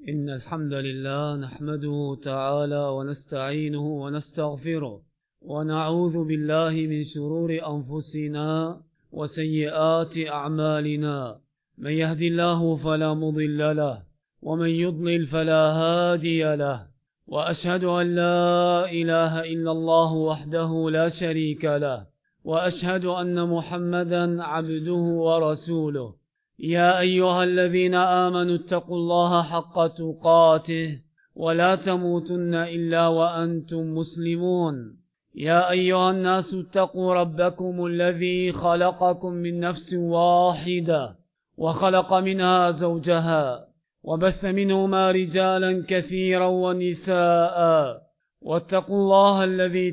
إن الحمد لله نحمده تعالى ونستعينه ونستغفره ونعوذ بالله من شرور أنفسنا وسيئات أعمالنا. من يهد الله فلا مضل له ومن يضلل فلا هادي له، وأشهد أن لا إله إلا الله وحده لا شريك له، وأشهد أن محمدا عبده ورسوله. يا أيها الذين آمنوا اتقوا الله حق تقاته ولا تموتن إلا وأنتم مسلمون. يا أيها الناس اتقوا ربكم الذي خلقكم من نفس واحدة وخلق منها زوجها وبث منهما رجالا كثيرا ونساء، واتقوا الله الذي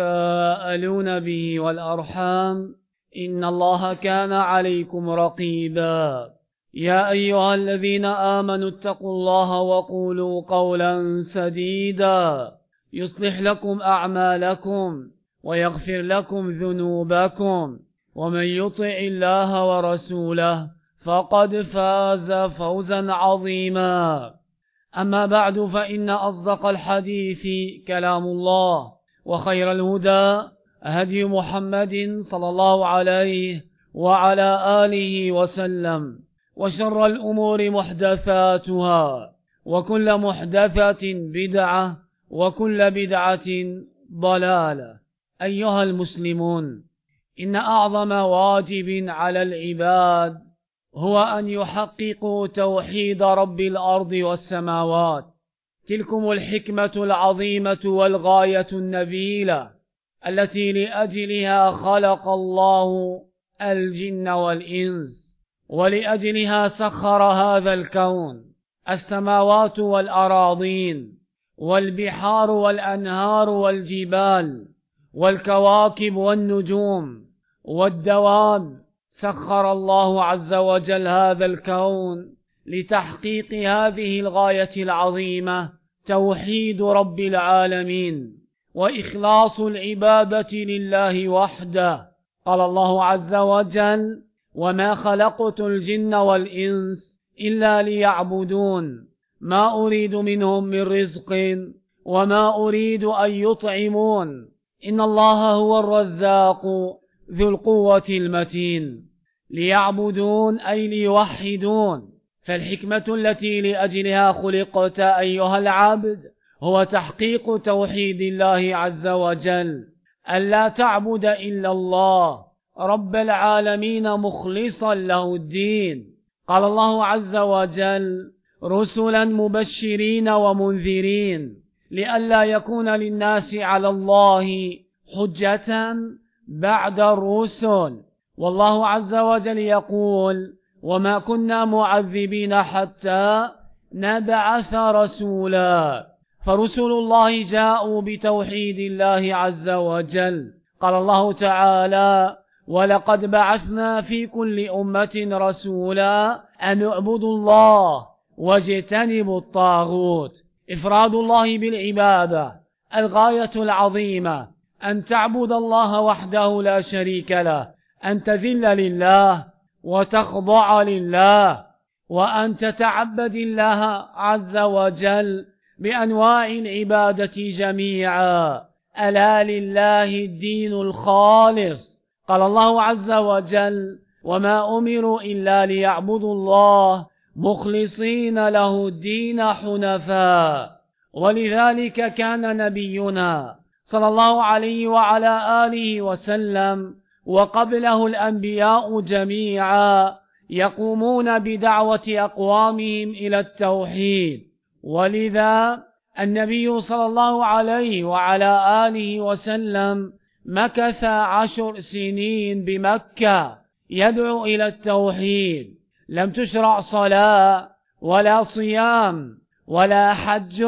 تساءلون به والأرحام إن الله كان عليكم رقيبا. يا أيها الذين آمنوا اتقوا الله وقولوا قولا سديدا يصلح لكم أعمالكم ويغفر لكم ذنوبكم، ومن يطع الله ورسوله فقد فاز فوزا عظيما. أما بعد، فإن أصدق الحديث كلام الله، وخير الهدى هدي محمد صلى الله عليه وعلى آله وسلم، وشر الأمور محدثاتها، وكل محدثة بدعة، وكل بدعة ضلالة. أيها المسلمون، إن أعظم واجب على العباد هو أن يحققوا توحيد رب الأرض والسماوات. تلكم الحكمة العظيمة والغاية النبيلة التي لأجلها خلق الله الجن والإنس، ولأجلها سخر هذا الكون، السماوات والأراضين والبحار والأنهار والجبال والكواكب والنجوم والدواب. سخر الله عز وجل هذا الكون لتحقيق هذه الغاية العظيمة، توحيد رب العالمين وإخلاص العبادة لله وحده. قال الله عز وجل: وما خلقت الجن والإنس إلا ليعبدون ما أريد منهم من رزق وما أريد أن يطعمون إن الله هو الرزاق ذو القوة المتين. ليعبدون أي ليوحدون، فالحكمة التي لأجلها خلقت أيها العبد هو تحقيق توحيد الله عز وجل، ألا تعبد إلا الله رب العالمين مخلصا له الدين. قال الله عز وجل: رسلا مبشرين ومنذرين لئلا يكون للناس على الله حجة بعد الرسل. والله عز وجل يقول: وما كنا معذبين حتى نبعث رسولا. فرسل الله جاءوا بتوحيد الله عز وجل. قال الله تعالى: ولقد بعثنا في كل أمة رسولا أن اعبدوا الله واجتنبوا الطاغوت. إفراد الله بالعبادة، الغاية العظيمة أن تعبد الله وحده لا شريك له، أن تذل لله وتخضع لله، وأن تتعبد الله عز وجل بأنواع العبادة جميعا. ألا لله الدين الخالص. قال الله عز وجل: وما أمروا إلا ليعبدوا الله مخلصين له الدين حنفاء. ولذلك كان نبينا صلى الله عليه وعلى آله وسلم وقبله الأنبياء جميعا يقومون بدعوة أقوامهم إلى التوحيد. ولذا النبي صلى الله عليه وعلى آله وسلم مكث 10 سنين بمكة يدعو إلى التوحيد. لم تشرع صلاة ولا صيام ولا حج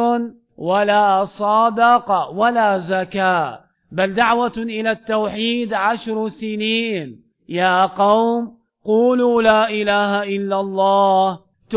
ولا صدقة ولا زكاة، بل دعوة إلى التوحيد 10 سنين. يا قوم قولوا لا إله إلا الله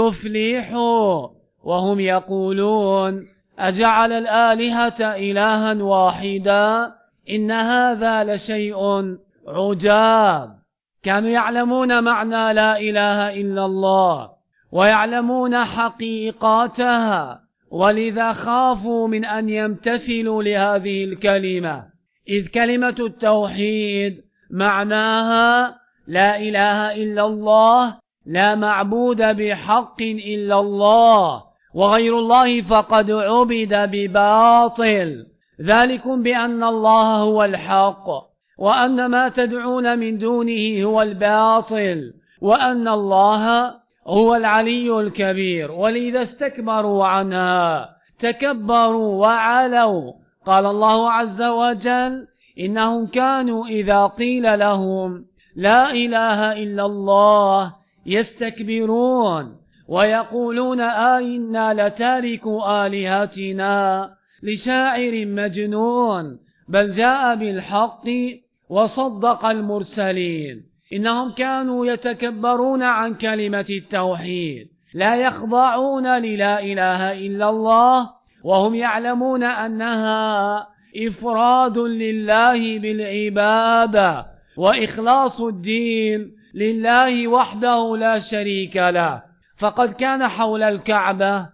تفلحوا. وهم يقولون: أجعل الآلهة إلها واحدا إن هذا لشيء عجاب. كانوا يعلمون معنى لا إله إلا الله ويعلمون حقيقتها، ولذا خافوا من أن يمتثلوا لهذه الكلمة، إذ كلمة التوحيد معناها لا إله إلا الله، لا معبود بحق إلا الله، وغير الله فقد عبد بباطل، ذلكم بأن الله هو الحق، وأن ما تدعون من دونه هو الباطل، وأن الله هو العلي الكبير، ولذا استكبروا عنها، تكبروا وعلوا. قال الله عز وجل: إنهم كانوا إذا قيل لهم لا إله إلا الله يستكبرون ويقولون أئنا لتاركو آلهتنا لشاعر مجنون بل جاء بالحق وصدق المرسلين. إنهم كانوا يتكبرون عن كلمة التوحيد، لا يخضعون للا إله إلا الله، وهم يعلمون أنها إفراد لله بالعبادة وإخلاص الدين لله وحده لا شريك له. فقد كان حول الكعبة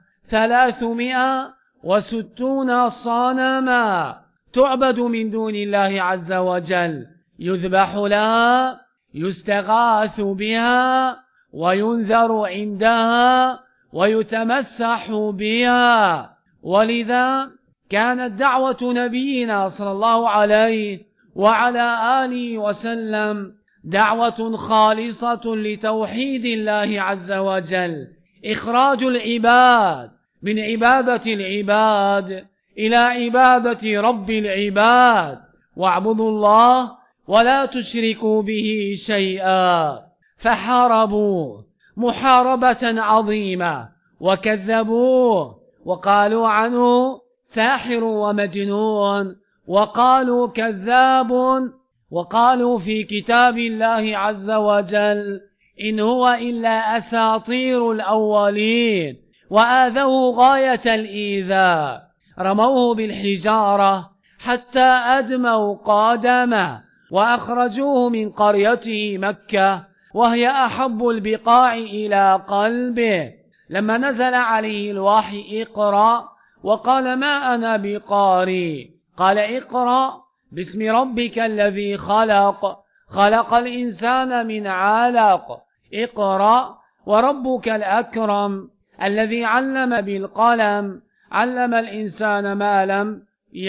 360 صنما تعبد من دون الله عز وجل، يذبح لها، يستغاث بها، وينذر عندها، ويتمسح بها. ولذا كانت دعوة نبينا صلى الله عليه وعلى آله وسلم دعوة خالصة لتوحيد الله عز وجل، إخراج العباد من عبادة العباد إلى عبادة رب العباد، واعبدوا الله ولا تشركوا به شيئا. فحاربوه محاربة عظيمة، وكذبوه وقالوا عنه ساحر ومجنون، وقالوا كذاب، وقالوا في كتاب الله عز وجل إن هو إلا أساطير الأولين، وآذوه غاية الإيذاء، رموه بالحجارة حتى أدموا قدمه، وأخرجوه من قريته مكة، وهي أحب البقاع إلى قلبه. لما نزل عليه الوحي اقرأ، وقال ما أنا بقارئ، قال اقرأ باسم ربك الذي خلق، خلق الإنسان من علق، اقرأ وربك الأكرم الذي علم بالقلم، علم الإنسان ما لم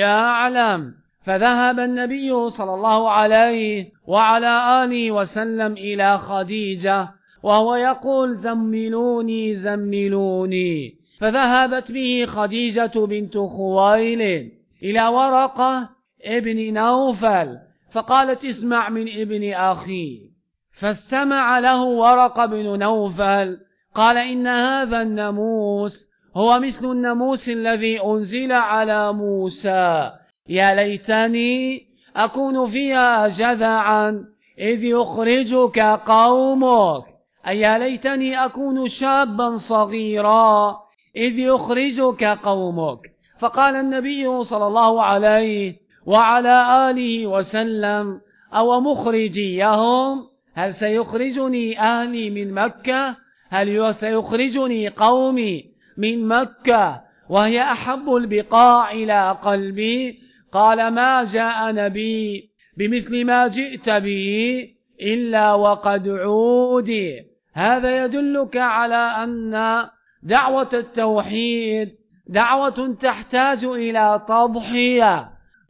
يعلم. فذهب النبي صلى الله عليه وعلى آله وسلم إلى خديجة وهو يقول زملوني زملوني، فذهبت به خديجة بنت خويلد إلى ورقة ابن نوفل، فقالت اسمع من ابن أخي، فاستمع له ورقة بن نوفل، قال إن هذا الناموس هو مثل الناموس الذي أنزل على موسى، يا ليتني أكون فيها جذعا إذ يخرجك قومك، أي يا ليتني أكون شابا صغيرا إذ يخرجك قومك. فقال النبي صلى الله عليه وعلى آله وسلم أو مخرجيهم، هل سيخرجني أهلي من مكة؟ هل سيخرجني قومي من مكة وهي أحب البقاع إلى قلبي؟ قال ما جاء نبي بمثل ما جئت به إلا وقد عودي. هذا يدلك على أن دعوة التوحيد دعوة تحتاج إلى تضحية،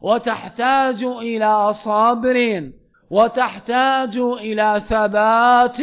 وتحتاج إلى صبر، وتحتاج إلى ثبات،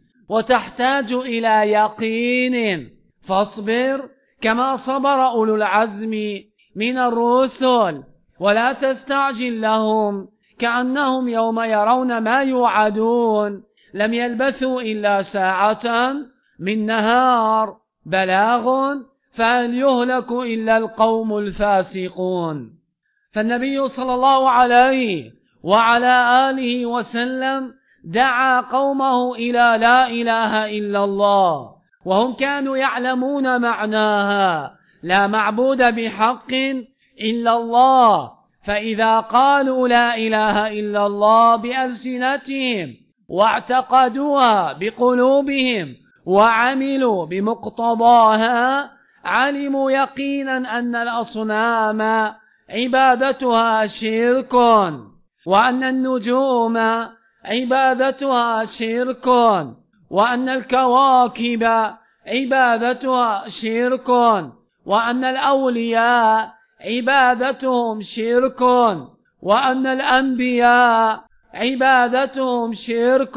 وتحتاج إلى يقين. فاصبر كما صبر أولو العزم من الرسل، ولا تستعجل لهم كأنهم يوم يرون ما يوعدون لم يلبثوا إلا ساعة من نهار بلاغ فهل يهلك إلا القوم الفاسقون. فالنبي صلى الله عليه وعلى آله وسلم دعا قومه إلى لا إله إلا الله، وهم كانوا يعلمون معناها، لا معبود بحق إلا الله. فإذا قالوا لا إله إلا الله بألسنتهم واعتقدوها بقلوبهم وعملوا بمقتضاها علموا يقينا أن الأصنام عبادتها شرك، وأن النجوم عبادتها شرك، وأن الكواكب عبادتها شرك، وأن الأولياء عبادتهم شرك، وأن الأنبياء عبادتهم شرك،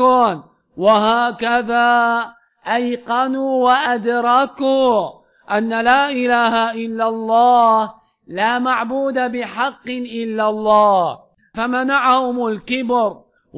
وهكذا أيقنوا وأدركوا أن لا إله إلا الله، لا معبود بحق إلا الله، فمنعهم الكبر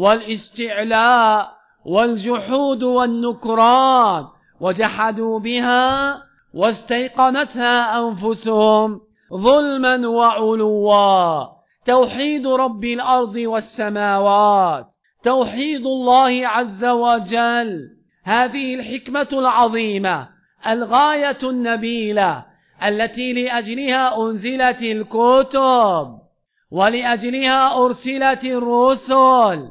والاستعلاء والجحود والنكران، وجحدوا بها واستيقنتها أنفسهم ظلما وعلوا. توحيد رب الأرض والسماوات، توحيد الله عز وجل، هذه الحكمة العظيمة الغاية النبيلة التي لأجلها أنزلت الكتب، ولأجلها أرسلت الرسل،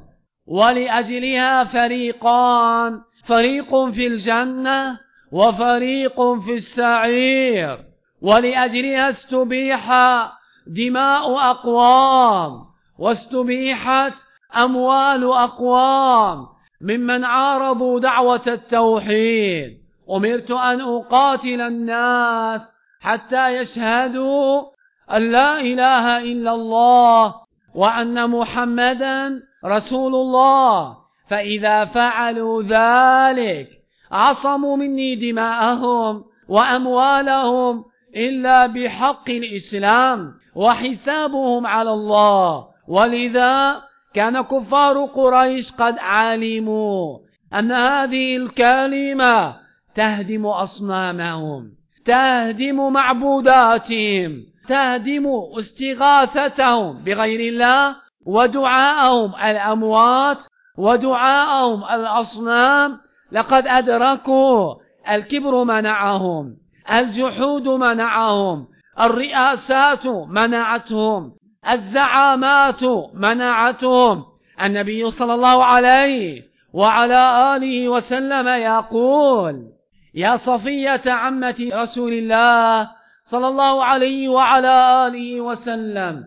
ولأجلها فريقان، فريق في الجنة وفريق في السعير، ولأجلها استبيح دماء أقوام واستبيحت أموال أقوام ممن عارضوا دعوة التوحيد. أمرت أن أقاتل الناس حتى يشهدوا أن لا إله إلا الله وأن محمدا رسول الله، فإذا فعلوا ذلك عصموا مني دماءهم وأموالهم إلا بحق الإسلام، وحسابهم على الله. ولذا كان كفار قريش قد علموا أن هذه الكلمة تهدم أصنامهم، تهدم معبوداتهم، تهدم استغاثتهم بغير الله ودعاءهم الأموات ودعاءهم الأصنام. لقد أدركوا الكبر منعهم، الجحود منعهم، الرئاسات منعتهم، الزعامات منعتهم. النبي صلى الله عليه وعلى آله وسلم يقول: يا صفية عمة رسول الله صلى الله عليه وعلى آله وسلم،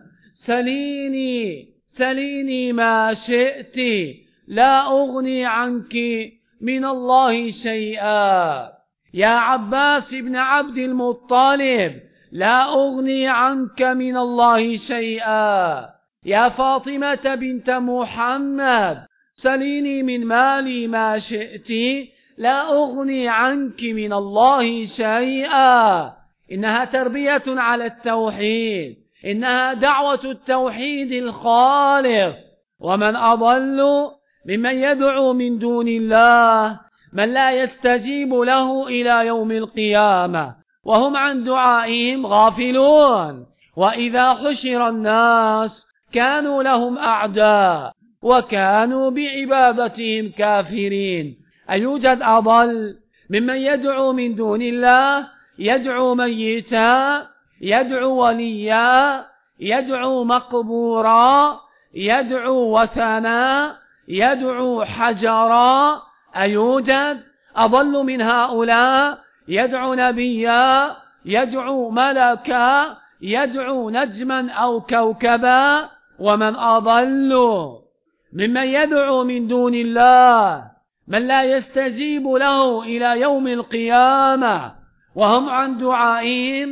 سليني ما شئت، لا أغني عنك من الله شيئا. يا عباس بن عبد المطلب، لا أغني عنك من الله شيئا. يا فاطمة بنت محمد، سليني من مالي ما شئت، لا أغني عنك من الله شيئا. إنها تربية على التوحيد، إنها دعوة التوحيد الخالص. ومن أضل ممن يدعو من دون الله من لا يستجيب له إلى يوم القيامة وهم عن دعائهم غافلون. وإذا حشر الناس كانوا لهم أعداء وكانوا بعبادتهم كافرين. أيوجد أضل ممن يدعو من دون الله؟ يدعو ميتا، يدعو وليا، يدعو مقبورا، يدعو وثنا، يدعو حجرا. أيوجد أضل من هؤلاء؟ يدعو نبيا، يدعو ملكا، يدعو نجما أو كوكبا. ومن أضل ممن يدعو من دون الله من لا يستجيب له إلى يوم القيامة وهم عن دعائهم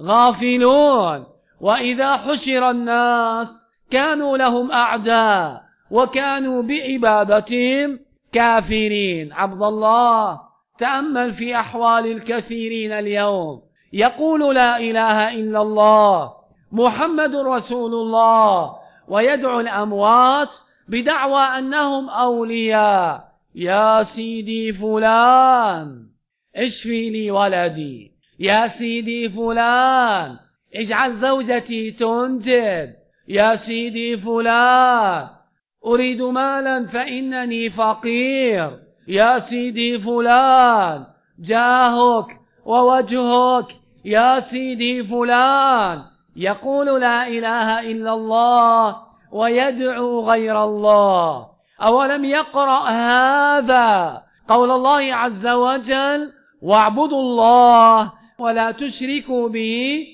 غافلون. وإذا حشر الناس كانوا لهم أعداء وكانوا بعبادتهم كافرين. عبد الله، تأمل في أحوال الكثيرين اليوم، يقول لا إله إلا الله محمد رسول الله ويدعو الأموات بدعوى أنهم أولياء. يا سيدي فلان اشفي لي ولدي، يا سيدي فلان اجعل زوجتي تنجب، يا سيدي فلان أريد مالا فإنني فقير، يا سيدي فلان جاهك ووجهك، يا سيدي فلان. يقول لا إله إلا الله ويدعو غير الله. أولم يقرأ هذا قول الله عز وجل: واعبدوا الله ولا تشركوا به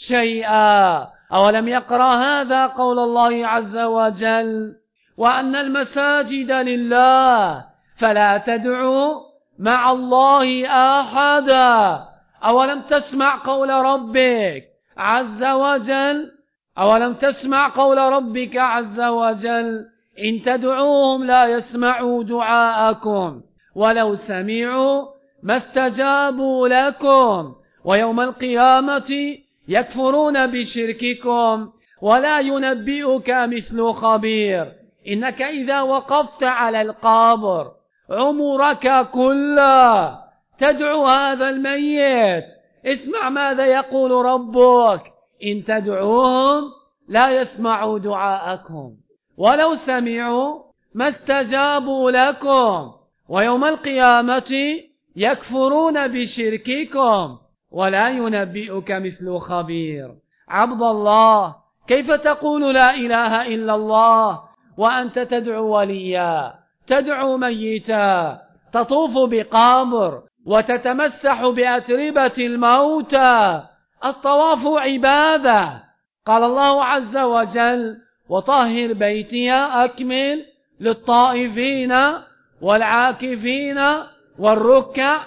شيئا. أولم يقرأ هذا قول الله عز وجل: وأن المساجد لله فلا تدعوا مع الله أحدا. أولم تسمع قول ربك عز وجل؟ أولم تسمع قول ربك عز وجل: إن تدعوهم لا يسمعوا دعاءكم ولو سمعوا ما استجابوا لكم ويوم القيامة يكفرون بشرككم ولا ينبئك مثل خبير. إنك إذا وقفت على القبر عمرك كله تدعو هذا الميت، اسمع ماذا يقول ربك: إن تدعوهم لا يسمعوا دعاءكم ولو سمعوا ما استجابوا لكم ويوم القيامة يكفرون بشرككم ولا ينبئك مثل خبير. عبد الله، كيف تقول لا إله إلا الله وأنت تدعو وليا، تدعو ميتا، تطوف بقبر وتتمسح بأتربة الموتى؟ الطواف عبادة. قال الله عز وجل: وطهر بيتي أكمل للطائفين والعاكفين والركع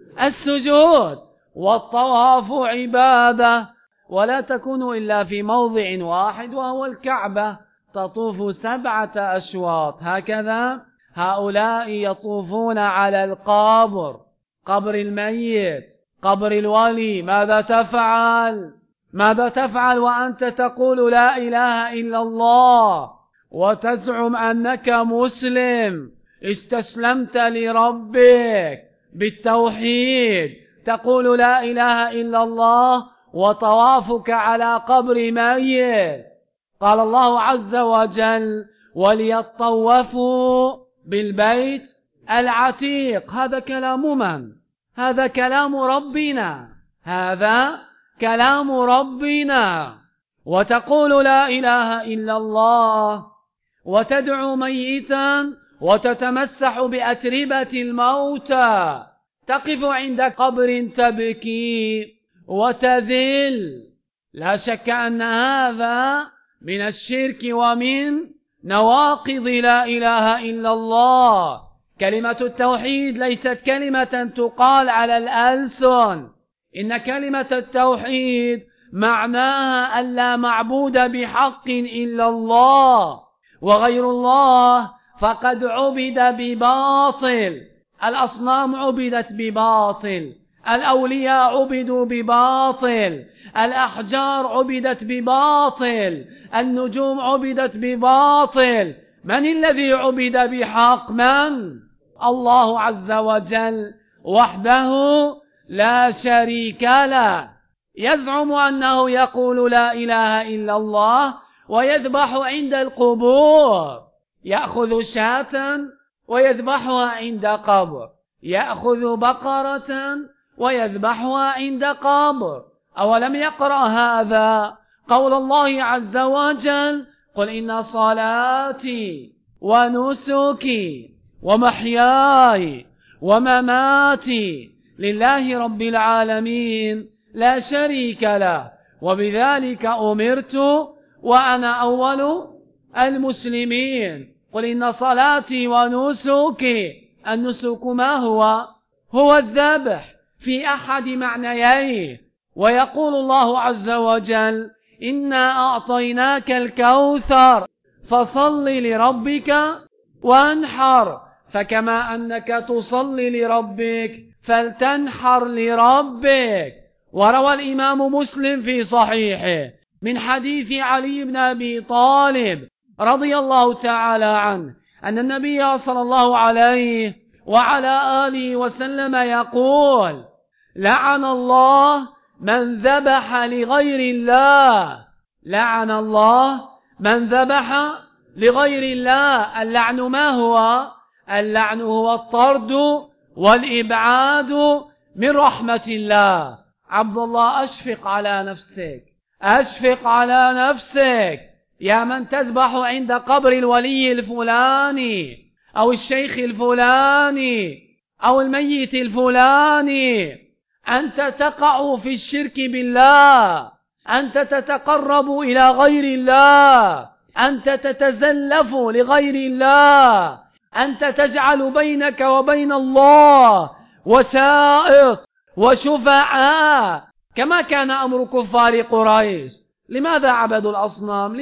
السجود. والطواف عبادة، ولا تكون إلا في موضع واحد وهو الكعبة، تطوف 7 أشواط هكذا. هؤلاء يطوفون على القبر، قبر الميت، قبر الولي. ماذا تفعل؟ ماذا تفعل وأنت تقول لا إله إلا الله وتزعم أنك مسلم، استسلمت لربك بالتوحيد، تقول لا إله إلا الله وطوافك على قبر ميت؟ قال الله عز وجل: وليطوفوا بالبيت العتيق. هذا كلام من؟ هذا كلام ربنا، هذا كلام ربنا. وتقول لا إله إلا الله وتدعو ميتا وتتمسح بأتربة الموتى، تقف عند قبر تبكي وتذل. لا شك أن هذا من الشرك ومن نواقض لا إله إلا الله. كلمة التوحيد ليست كلمة تقال على الألسن، إن كلمة التوحيد معناها أن لا معبود بحق إلا الله، وغير الله فقد عبد بباطل. الأصنام عبدت بباطل، الأولياء عبدوا بباطل، الأحجار عبدت بباطل، النجوم عبدت بباطل. من الذي عبد بحق؟ من؟ الله عز وجل وحده لا شريك له. يزعم أنه يقول لا إله إلا الله ويذبح عند القبور، يأخذ شاة ويذبحها عند قبر، يأخذ بقرة ويذبحها عند قبر. أولم يقرأ هذا قول الله عز وجل: قل إن صلاتي ونسكي ومحياي ومماتي لله رب العالمين لا شريك له وبذلك أمرت وأنا أول المسلمين. قل إن صلاتي ونسكي، النسك ما هو؟ هو الذبح في أحد معنييه. ويقول الله عز وجل: إنا أعطيناك الكوثر فصل لربك وانحر، فكما أنك تصلي لربك فلتنحر لربك. وروى الإمام مسلم في صحيحه من حديث علي بن أبي طالب رضي الله تعالى عنه أن النبي صلى الله عليه وعلى آله وسلم يقول: لعن الله من ذبح لغير الله. لعن الله من ذبح لغير الله. اللعن ما هو؟ اللعن هو الطرد والإبعاد من رحمة الله. عبد الله، أشفق على نفسك، أشفق على نفسك يا من تذبح عند قبر الولي الفلاني أو الشيخ الفلاني أو الميت الفلاني، أنت تقع في الشرك بالله، أنت تتقرب إلى غير الله، أنت تتزلف لغير الله، أنت تجعل بينك وبين الله وسائط وشفعاء، كما كان أمر كفار قريش. لماذا عبدوا الأصنام؟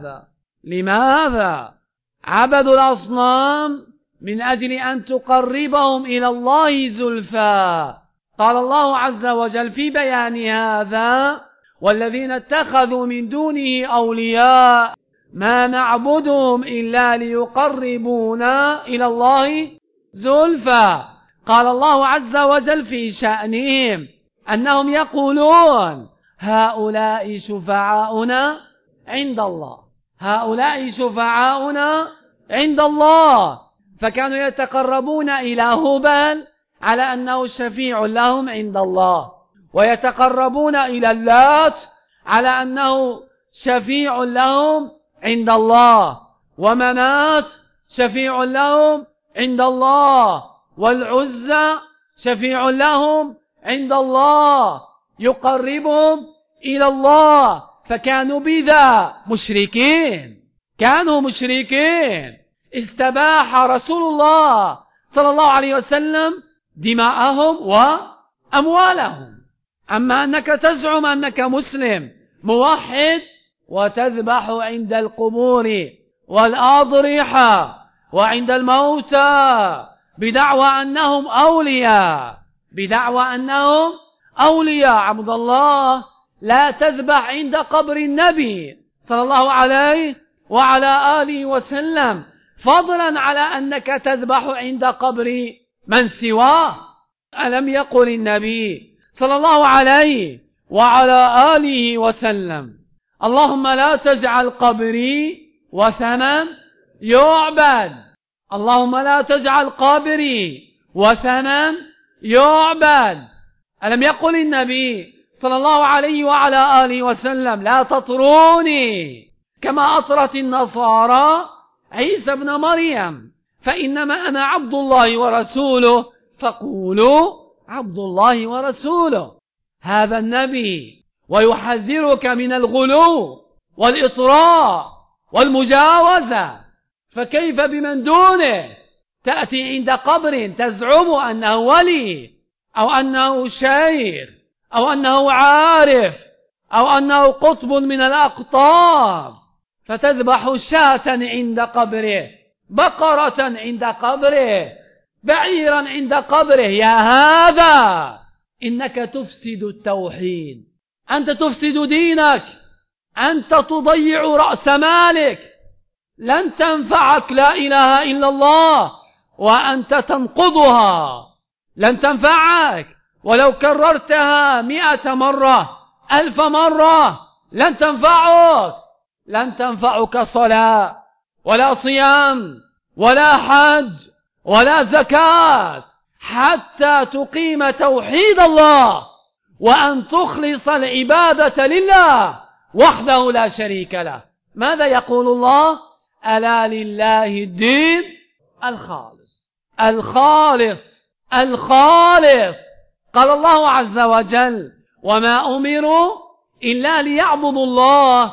لماذا عبدوا الأصنام؟ من أجل أن تقربهم إلى الله زلفى. قال الله عز وجل في بيان هذا: والذين اتخذوا من دونه أولياء ما نعبدهم إلا ليقربونا إلى الله زلفى. قال الله عز وجل في شأنهم أنهم يقولون: هؤلاء شفعاؤنا عند الله، هؤلاء شفعاؤنا عند الله. فكانوا يتقربون إلى هبل على أنه شفيع لهم عند الله، ويتقربون إلى اللات على أنه شفيع لهم عند الله، ومنات شفيع لهم عند الله، والعزى شفيع لهم عند الله، يقربهم إلى الله. فكانوا بذا مشركين، كانوا مشركين. استباح رسول الله صلى الله عليه وسلم دماءهم وأموالهم. أما أنك تزعم أنك مسلم موحد وتذبح عند القبور والأضرحة وعند الموتى بدعوى أنهم أولياء، بدعوى أنهم أولياء. عبد الله، لا تذبح عند قبر النبي صلى الله عليه وعلى آله وسلم، فضلا على أنك تذبح عند قبر من سواه. ألم يقل النبي صلى الله عليه وعلى آله وسلم: اللهم لا تجعل قبري وثنا يعبد، اللهم لا تجعل قبري وثنا يعبد. ألم يقل النبي صلى الله عليه وعلى آله وسلم: لا تطروني كما أطرت النصارى عيسى ابن مريم، فإنما أنا عبد الله ورسوله فقولوا عبد الله ورسوله. هذا النبي ويحذرك من الغلو والإطراء والمجاوزة، فكيف بمن دونه؟ تأتي عند قبر تزعم أنه ولي أو أنه شيخ أو أنه عارف أو أنه قطب من الأقطاب، فتذبح شاة عند قبره، بقرة عند قبره، بعيرا عند قبره. يا هذا إنك تفسد التوحيد، أنت تفسد دينك، أنت تضيع رأس مالك. لن تنفعك لا إله إلا الله وأنت تنقضها، لن تنفعك ولو كررتها 100 مرة 1000 مرة، لن تنفعك. لن تنفعك صلاة ولا صيام ولا حج ولا زكاة حتى تقيم توحيد الله وأن تخلص العبادة لله وحده لا شريك له. ماذا يقول الله؟ ألا لله الدين الخالص، الخالص، الخالص. قال الله عز وجل: وما أمروا إلا ليعبدوا الله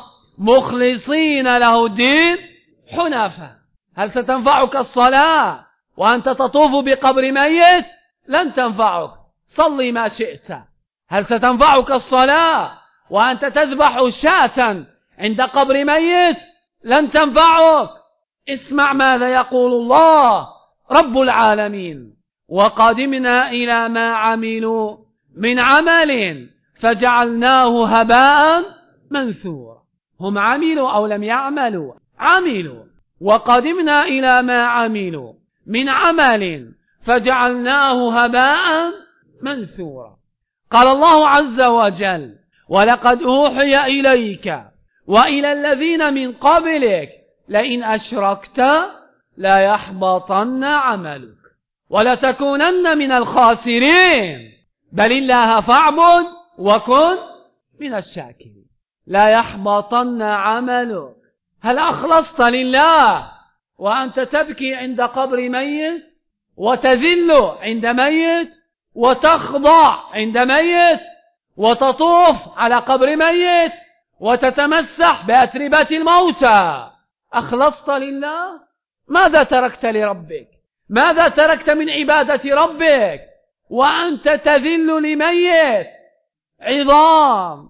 مخلصين له الدين حنفاء. هل ستنفعك الصلاة وأنت تطوف بقبر ميت؟ لن تنفعك، صلي ما شئت. هل ستنفعك الصلاة وأنت تذبح شاة عند قبر ميت؟ لن تنفعك. اسمع ماذا يقول الله رب العالمين: وقدمنا إلى ما عملوا من عمل فجعلناه هباء منثورا. هم عملوا أو لم يعملوا؟ عملوا. وقدمنا إلى ما عملوا من عمل فجعلناه هباء منثورا. قال الله عز وجل: ولقد أوحي إليك وإلى الذين من قبلك لئن أشركت لا يحبطن عملك ولتكونن من الخاسرين بل الله فاعبد وكن من الشاكرين. لا يحبطن عملك. هل أخلصت لله وأنت تبكي عند قبر ميت؟ وتذل عند ميت، وتخضع عند ميت، وتطوف على قبر ميت، وتتمسح بأتربة الموتى، أخلصت لله؟ ماذا تركت لربك؟ ماذا تركت من عبادة ربك وأنت تذل لميت؟ عظام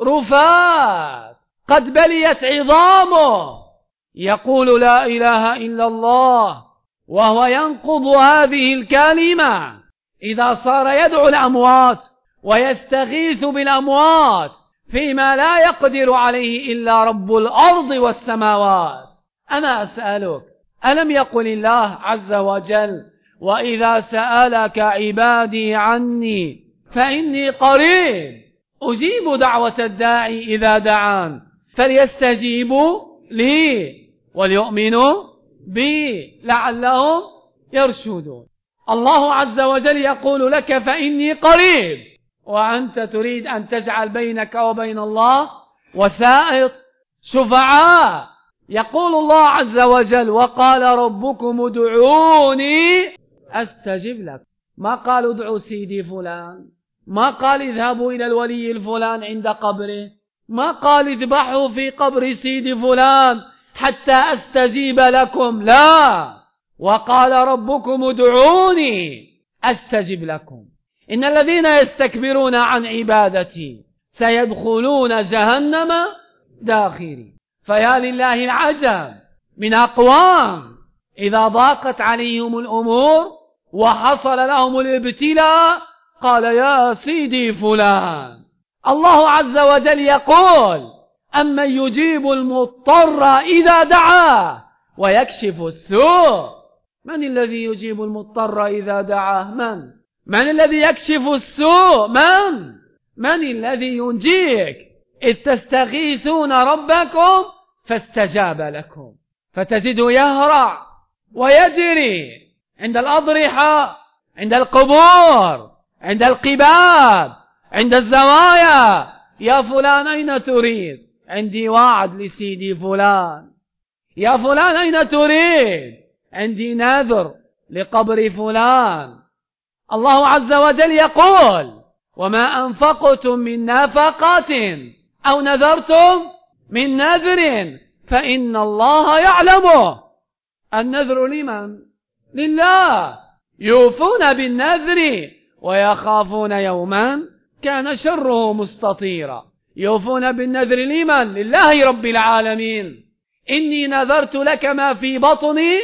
رفات قد بليت عظامه يقول لا إله إلا الله وهو ينقض هذه الكلمة إذا صار يدعو الأموات ويستغيث بالأموات فيما لا يقدر عليه إلا رب الأرض والسماوات. أنا أسألك، ألم يقل الله عز وجل وإذا سألك عبادي عني فإني قريب أجيب دعوة الداعي إذا دعان فليستجيبوا لي وليؤمنوا بي لعلهم يرشدون. الله عز وجل يقول لك فإني قريب، وأنت تريد أن تجعل بينك وبين الله وسائط شفعاء. يقول الله عز وجل وقال ربكم ادعوني أستجب لك. ما قال ادعوا سيدي فلان، ما قال اذهبوا إلى الولي الفلان عند قبره، ما قال اذبحوا في قبر سيدي فلان حتى أستجيب لكم، لا، وقال ربكم ادعوني أستجب لكم. إن الذين يستكبرون عن عبادتي سيدخلون جهنم داخرين. فيا لله العجب من أقوام إذا ضاقت عليهم الأمور وحصل لهم الابتلاء قال يا سيدي فلان. الله عز وجل يقول أمن يجيب المضطر إذا دعاه ويكشف السوء. من الذي يجيب المضطر إذا دعاه؟ من الذي يكشف السوء؟ من الذي ينجيك إذ تستغيثون ربكم فاستجاب لكم؟ فتجده يهرع ويجري عند الأضرحة، عند القبور، عند القباب، عند الزوايا. يا فلان أين تريد؟ عندي وعد لسيدي فلان. يا فلان أين تريد؟ عندي نذر لقبر فلان. الله عز وجل يقول وما أنفقتم من نفقة أو نذرتم من نذر فإن الله يعلمه. النذر لمن؟ لله. يوفون بالنذر ويخافون يوما كان شره مستطيرا. يوفون بالنذر لمن؟ لله رب العالمين. إني نذرت لك ما في بطني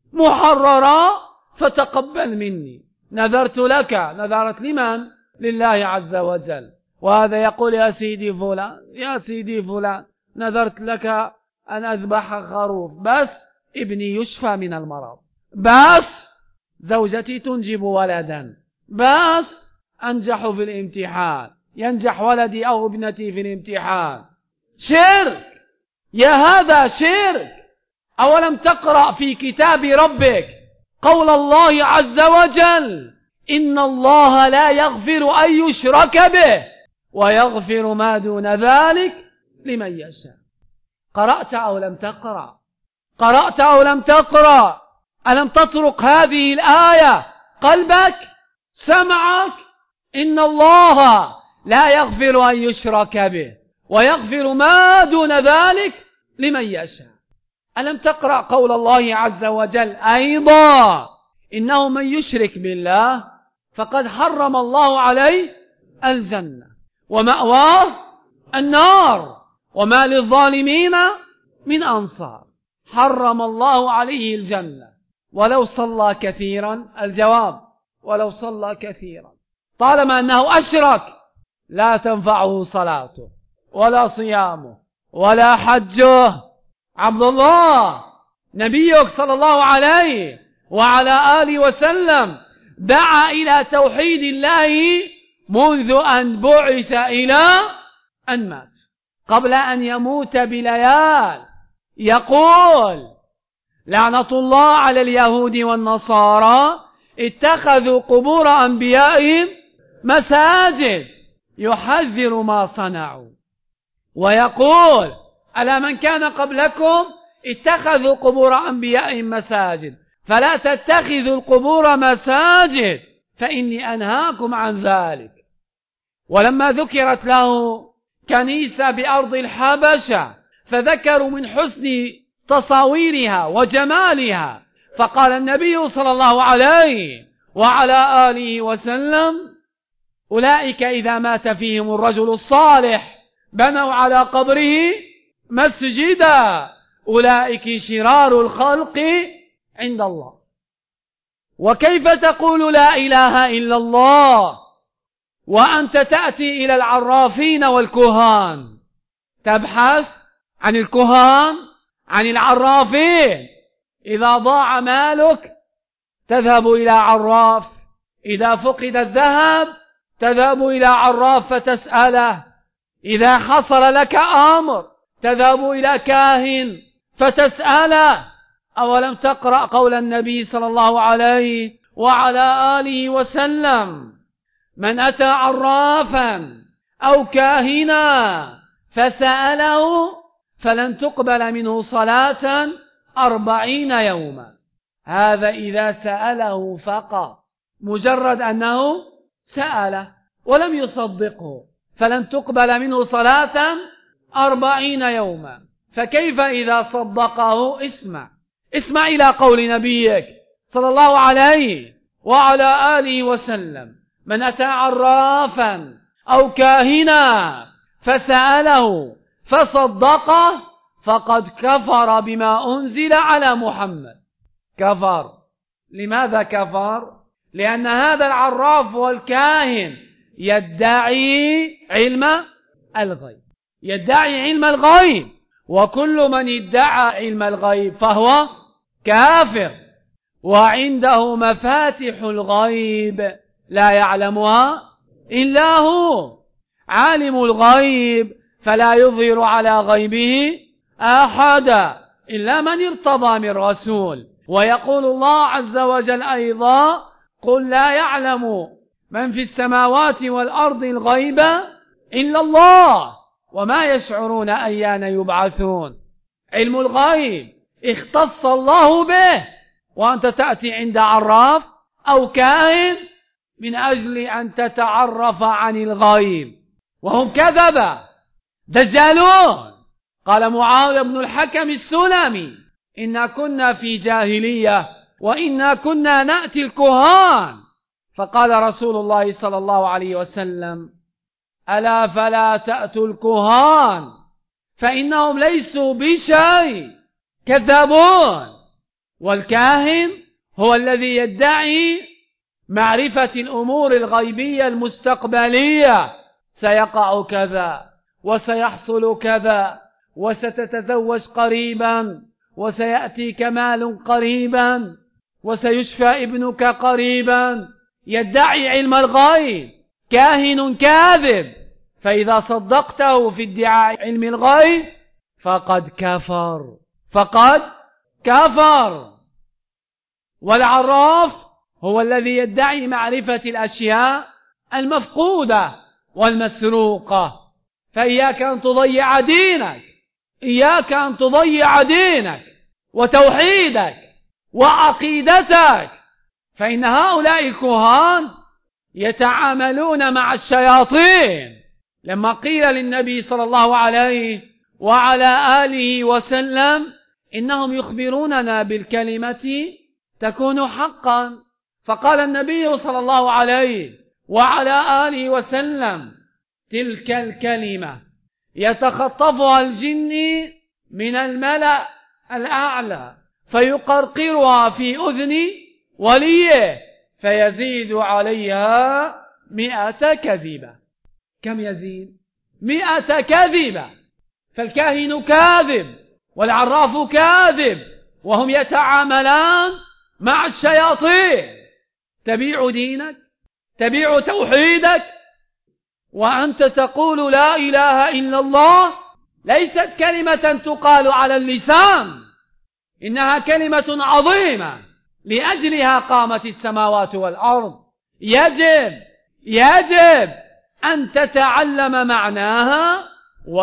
محررا فتقبل مني. نذرت لك، نذرت لمن؟ لله عز وجل. وهذا يقول يا سيدي فلان، يا سيدي فلان نذرت لك أن أذبح خروف، بس ابني يشفى من المرض، بس زوجتي تنجب ولدا، بس أنجح في الامتحان، ينجح ولدي أو ابنتي في الامتحان. شرك، يا هذا شرك. أولم تقرأ في كتاب ربك قول الله عز وجل إن الله لا يغفر أن يشرك به ويغفر ما دون ذلك لمن يشاء. قرأت أو لم تقرأ؟ قرأت أو لم تقرأ؟ ألم تطرق هذه الآية قلبك سمعك؟ إن الله لا يغفر أن يشرك به ويغفر ما دون ذلك لمن يشاء. ألم تقرأ قول الله عز وجل أيضا إنه من يشرك بالله فقد حرم الله عليه الجنة ومأواه النار وما للظالمين من أنصار. حرم الله عليه الجنة ولو صلى كثيرا. الجواب ولو صلى كثيرا، طالما أنه أشرك لا تنفعه صلاته ولا صيامه ولا حجه. عبد الله نبيك صلى الله عليه وعلى آله وسلم دعا إلى توحيد الله منذ أن بعث إلى أن مات. قبل أن يموت بليال يقول لعنة الله على اليهود والنصارى اتخذوا قبور أنبيائهم مساجد يحذر ما صنعوا. ويقول ألا من كان قبلكم اتخذوا قبور أنبيائهم مساجد فلا تتخذوا القبور مساجد فإني أنهاكم عن ذلك. ولما ذكرت له كنيسة بأرض الحبشة فذكروا من حسن تصاويرها وجمالها، فقال النبي صلى الله عليه وعلى آله وسلم: أولئك إذا مات فيهم الرجل الصالح بنوا على قبره مسجدا، أولئك شرار الخلق عند الله. وكيف تقول لا إله إلا الله وأنت تأتي إلى العرافين والكهان تبحث عن الكهان عن العرافين؟ إذا ضاع مالك تذهب إلى عراف، إذا فقد الذهب تذهب إلى عراف فتسأله، إذا حصل لك أمر تذهب إلى كاهن فتسأله. أولم تقرأ قول النبي صلى الله عليه وعلى آله وسلم: من أتى عرافا أو كاهنا فسأله فلن تقبل منه صلاة 40 يوما. هذا إذا سأله فقط، مجرد أنه سأله ولم يصدقه فلن تقبل منه صلاة 40 يوما. فكيف إذا صدقه؟ اسمع إلى قول نبيك صلى الله عليه وعلى آله وسلم: من أتى عرافا أو كاهنا فسأله فصدقه فقد كفر بما أنزل على محمد. كفر. لماذا كفر؟ لأن هذا العراف والكاهن يدعي علم الغيب، يدعي علم الغيب، وكل من ادعى علم الغيب فهو كافر. وعنده مفاتح الغيب لا يعلمها إلا هو، عالم الغيب فلا يظهر على غيبه أحدا إلا من ارتضى من رسول. ويقول الله عز وجل أيضا: قل لا يعلم من في السماوات والأرض الغيب إلا الله وما يشعرون أيان يبعثون. علم الغيب اختص الله به، وأنت تأتي عند عراف أو كاهن من أجل أن تتعرف عن الغيب، وهم كذبة دجالون. قال معاوية بن الحكم السلمي: إنا كنا في جاهلية وإنا كنا نأتي الكهان. فقال رسول الله صلى الله عليه وسلم: ألا فلا تأتوا الكهان فإنهم ليسوا بشيء، كذابون. والكاهن هو الذي يدعي معرفة الأمور الغيبية المستقبلية، سيقع كذا وسيحصل كذا وستتزوج قريبا وسيأتيك مال قريبا وسيشفى ابنك قريبا، يدعي علم الغيب. كاهن كاذب، فإذا صدقته في ادعاء علم الغيب فقد كفر. والعراف هو الذي يدعي معرفة الأشياء المفقودة والمسروقة. فإياك أن تضيع دينك، إياك أن تضيع دينك وتوحيدك وعقيدتك، فإن هؤلاء الكهان يتعاملون مع الشياطين. لما قيل للنبي صلى الله عليه وعلى آله وسلم: إنهم يخبروننا بالكلمة تكون حقا، فقال النبي صلى الله عليه وعلى آله وسلم: تلك الكلمة يتخطفها الجن من الملأ الأعلى فيقرقرها في أذن وليه فيزيد عليها 100 كذبة. كم يزيد؟ 100 كذبة. فالكاهن كاذب والعراف كاذب، وهم يتعاملان مع الشياطين. تبيع دينك، تبيع توحيدك، وأنت تقول لا إله إلا الله. ليست كلمة تقال على اللسان، إنها كلمة عظيمة لأجلها قامت السماوات والأرض. يجب أن تتعلم معناها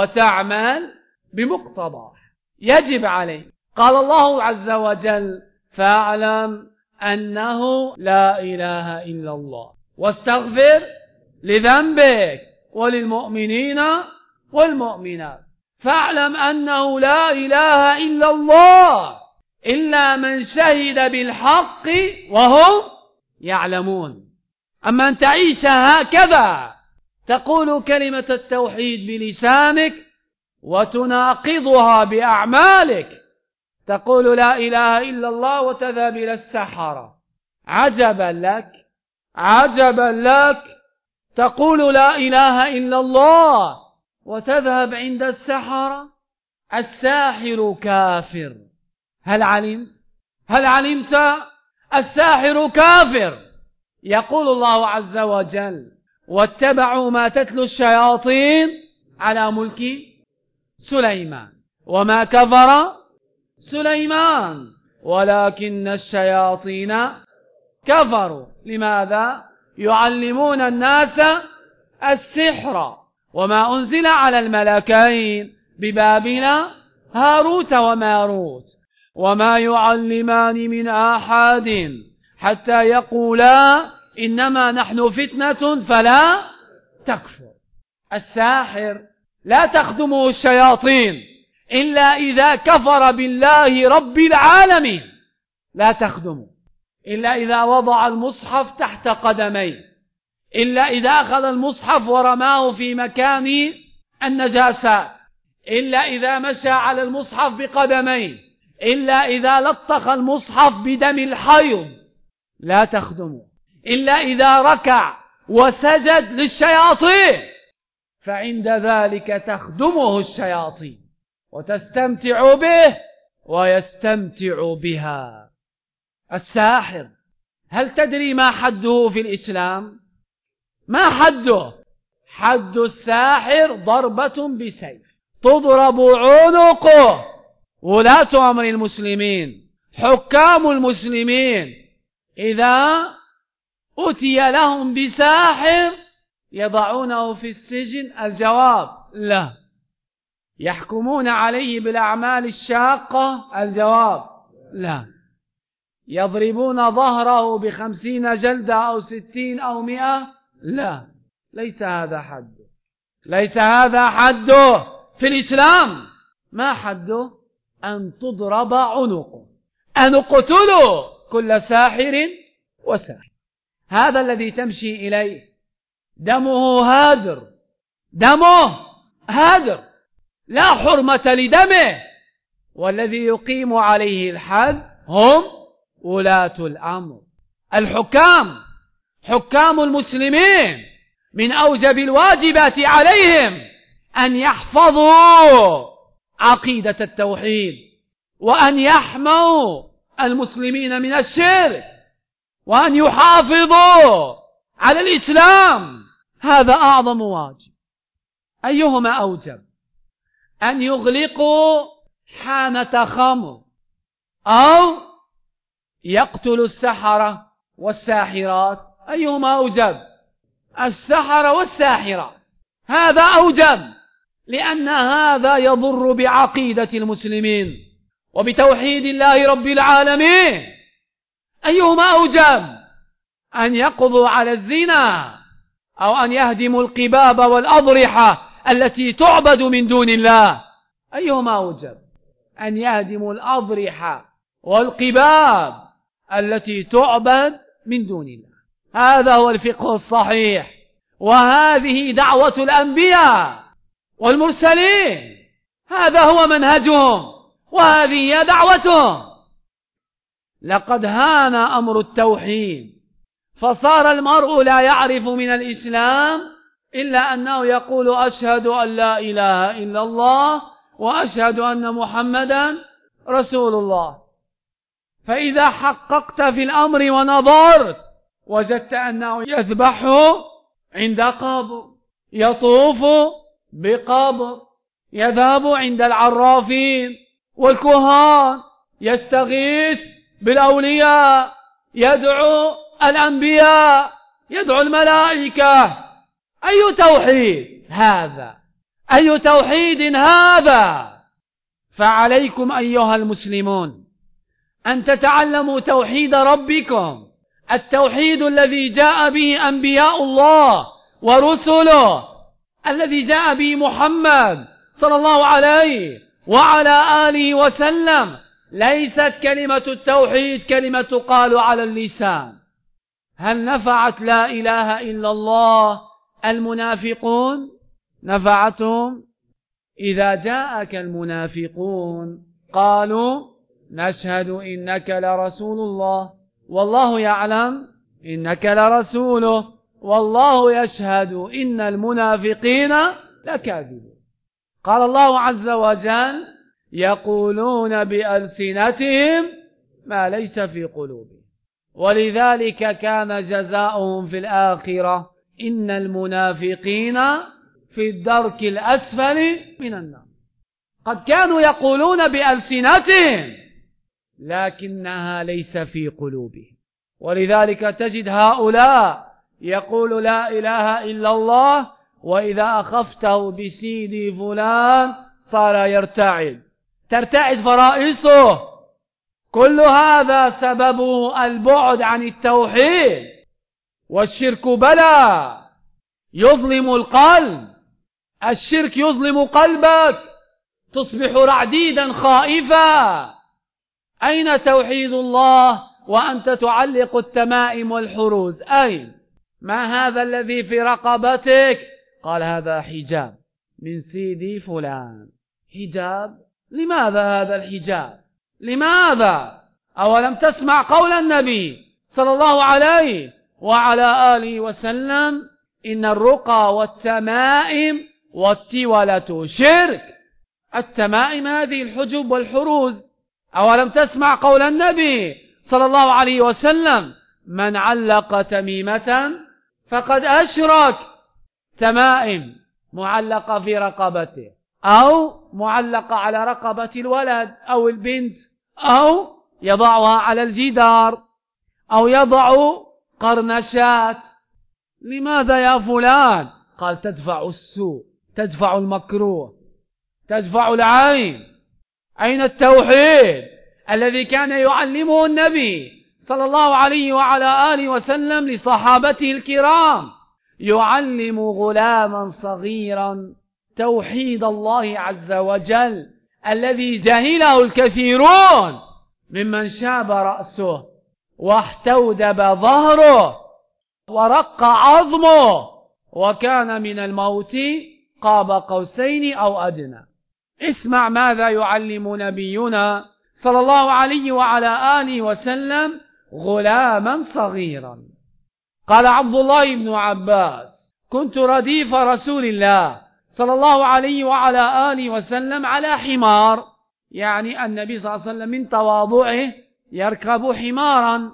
وتعمل بمقتضاه، يجب عليك. قال الله عز وجل: فاعلم أنه لا إله إلا الله، واستغفر لذنبك وللمؤمنين والمؤمنات. فاعلم أنه لا إله إلا الله إلا من شهد بالحق وهم يعلمون. أما أن تعيش هكذا تقول كلمة التوحيد بلسانك وتناقضها بأعمالك، تقول لا إله إلا الله وتذهب إلى السحرة، عجبا لك عجبا لك، تقول لا إله إلا الله وتذهب عند السحرة. الساحر كافر. هل علمت الساحر كافر. يقول الله عز وجل واتبعوا ما تتلو الشياطين على ملك سليمان وما كفر سليمان ولكن الشياطين كفروا. لماذا؟ يعلمون الناس السحر. وما أنزل على الملكين ببابل هاروت وماروت وما يعلمان من أحد حتى يقولا إنما نحن فتنة فلا تكفر. الساحر لا تخدمه الشياطين إلا إذا كفر بالله رب العالمين، لا تخدمه إلا إذا وضع المصحف تحت قدميه، إلا إذا أخذ المصحف ورماه في مكان النجاسات، إلا إذا مشى على المصحف بقدميه، إلا إذا لطخ المصحف بدم الحيض لا تخدمه، إلا إذا ركع وسجد للشياطين، فعند ذلك تخدمه الشياطين وتستمتع به ويستمتع بها. الساحر، هل تدري ما حده في الإسلام؟ ما حده؟ حد الساحر ضربة بسيف تضرب عنقه. ولاة أمر المسلمين، حكام المسلمين، إذا أتي لهم بساحر يضعونه في السجن؟ الجواب لا. يحكمون عليه بالأعمال الشاقة؟ الجواب لا. يضربون ظهره ب50 جلدة أو 60 أو 100؟ لا. ليس هذا حده، ليس هذا حده في الإسلام. ما حده؟ أن تضرب عنقه، أن اقتلوا كل ساحر وساحر. هذا الذي تمشي إليه دمه هادر، دمه هادر، لا حرمة لدمه. والذي يقيم عليه الحد هم ولاة الأمر، الحكام، حكام المسلمين. من أوجب الواجبات عليهم أن يحفظوا عقيدة التوحيد وأن يحموا المسلمين من الشرك وأن يحافظوا على الإسلام. هذا أعظم واجب. أيهما أوجب؟ أن يغلقوا حانة خمر أو يقتلوا السحرة والساحرات؟ أيهما أوجب؟ السحرة والساحرات. هذا أوجب، لأن هذا يضر بعقيدة المسلمين وبتوحيد الله رب العالمين. أيهما أوجب؟ أن يقضوا على الزنا أو أن يهدموا القباب والأضرحة التي تعبد من دون الله؟ أيهما أوجب؟ أن يهدموا الأضرحة والقباب التي تعبد من دون الله. هذا هو الفقه الصحيح، وهذه دعوة الأنبياء والمرسلين، هذا هو منهجهم وهذه هي دعوتهم. لقد هان أمر التوحيد، فصار المرء لا يعرف من الإسلام إلا أنه يقول أشهد أن لا إله إلا الله وأشهد أن محمدا رسول الله. فإذا حققت في الأمر ونظرت وجدت أنه يذبح عند قبر، يطوف بقبر، يذهب عند العرافين والكهان، يستغيث بالأولياء، يدعو الأنبياء، يدعو الملائكة. أي توحيد هذا؟ أي توحيد هذا؟ فعليكم أيها المسلمون أن تتعلموا توحيد ربكم، التوحيد الذي جاء به أنبياء الله ورسله، الذي جاء به محمد صلى الله عليه وعلى آله وسلم. ليست كلمة التوحيد كلمة تقال على اللسان. هل نفعت لا إله إلا الله المنافقون؟ نفعتهم؟ إذا جاءك المنافقون قالوا نشهد إنك لرسول الله والله يعلم إنك لرسوله والله يشهد إن المنافقين لكاذبون. قال الله عز وجل يقولون بألسنتهم ما ليس في قلوبهم، ولذلك كان جزاؤهم في الآخرة إن المنافقين في الدرك الأسفل من النار. قد كانوا يقولون بألسنتهم لكنها ليس في قلوبهم، ولذلك تجد هؤلاء يقول لا إله إلا الله وإذا أخفته بسيدي فلان صار ترتعد فرائصه. كل هذا سببه البعد عن التوحيد. والشرك بلى يظلم القلب، الشرك يظلم قلبك، تصبح رعديدا خائفا. أين توحيد الله وأنت تعلق التمائم والحروز؟ أين؟ ما هذا الذي في رقبتك؟ قال هذا حجاب من سيدي فلان. حجاب؟ لماذا هذا الحجاب؟ لماذا؟ أولم تسمع قول النبي صلى الله عليه وعلى آله وسلم إن الرقى والتمائم والتولة شرك. التمائم هذه الحجب والحروز. أولم تسمع قول النبي صلى الله عليه وسلم من علق تميمة فقد أشرك. تمائم معلقة في رقبته أو معلقة على رقبة الولد أو البنت، أو يضعها على الجدار، أو يضع قرنشات. لماذا يا فلان؟ قال تدفع السوء، تدفع المكروه، تدفع العين. أين التوحيد الذي كان يعلمه النبي صلى الله عليه وعلى آله وسلم لصحابته الكرام؟ يعلم غلاما صغيرا توحيد الله عز وجل الذي جهله الكثيرون ممن شاب رأسه واحتودب ظهره ورق عظمه وكان من الموت قاب قوسين أو أدنى. اسمع ماذا يعلم نبينا صلى الله عليه وعلى آله وسلم غلاما صغيرا. قال عبد الله بن عباس كنت رديف رسول الله صلى الله عليه وعلى آله وسلم على حمار، يعني النبي صلى الله عليه وسلم من تواضعه يركب حمارا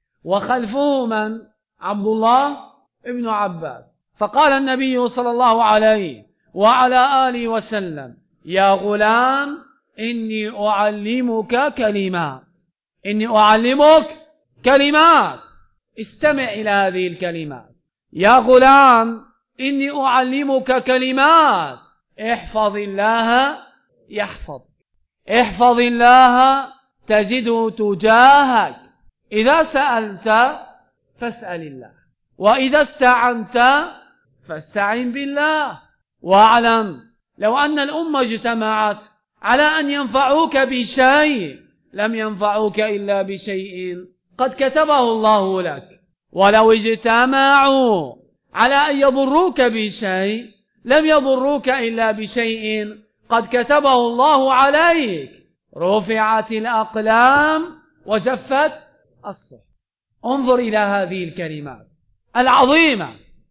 وخلفه من؟ عبد الله بن عباس. فقال النبي صلى الله عليه وعلى آله وسلم يا غلام إني أعلمك كلمات، إني أعلمك كلمات. استمع إلى هذه الكلمات. يا غلام إني أعلمك كلمات احفظ الله يحفظك، احفظ الله تجده تجاهك. إذا سألت فاسأل الله، وإذا استعنت فاستعن بالله. واعلم لو أن الأمة اجتمعت على أن ينفعوك بشيء لم ينفعوك إلا بشيء قد كتبه الله لك، ولو اجتمعوا على أن يضروك بشيء لم يضروك إلا بشيء قد كتبه الله عليك. رفعت الأقلام وجفت الصحف. انظر إلى هذه الكلمات العظيمة.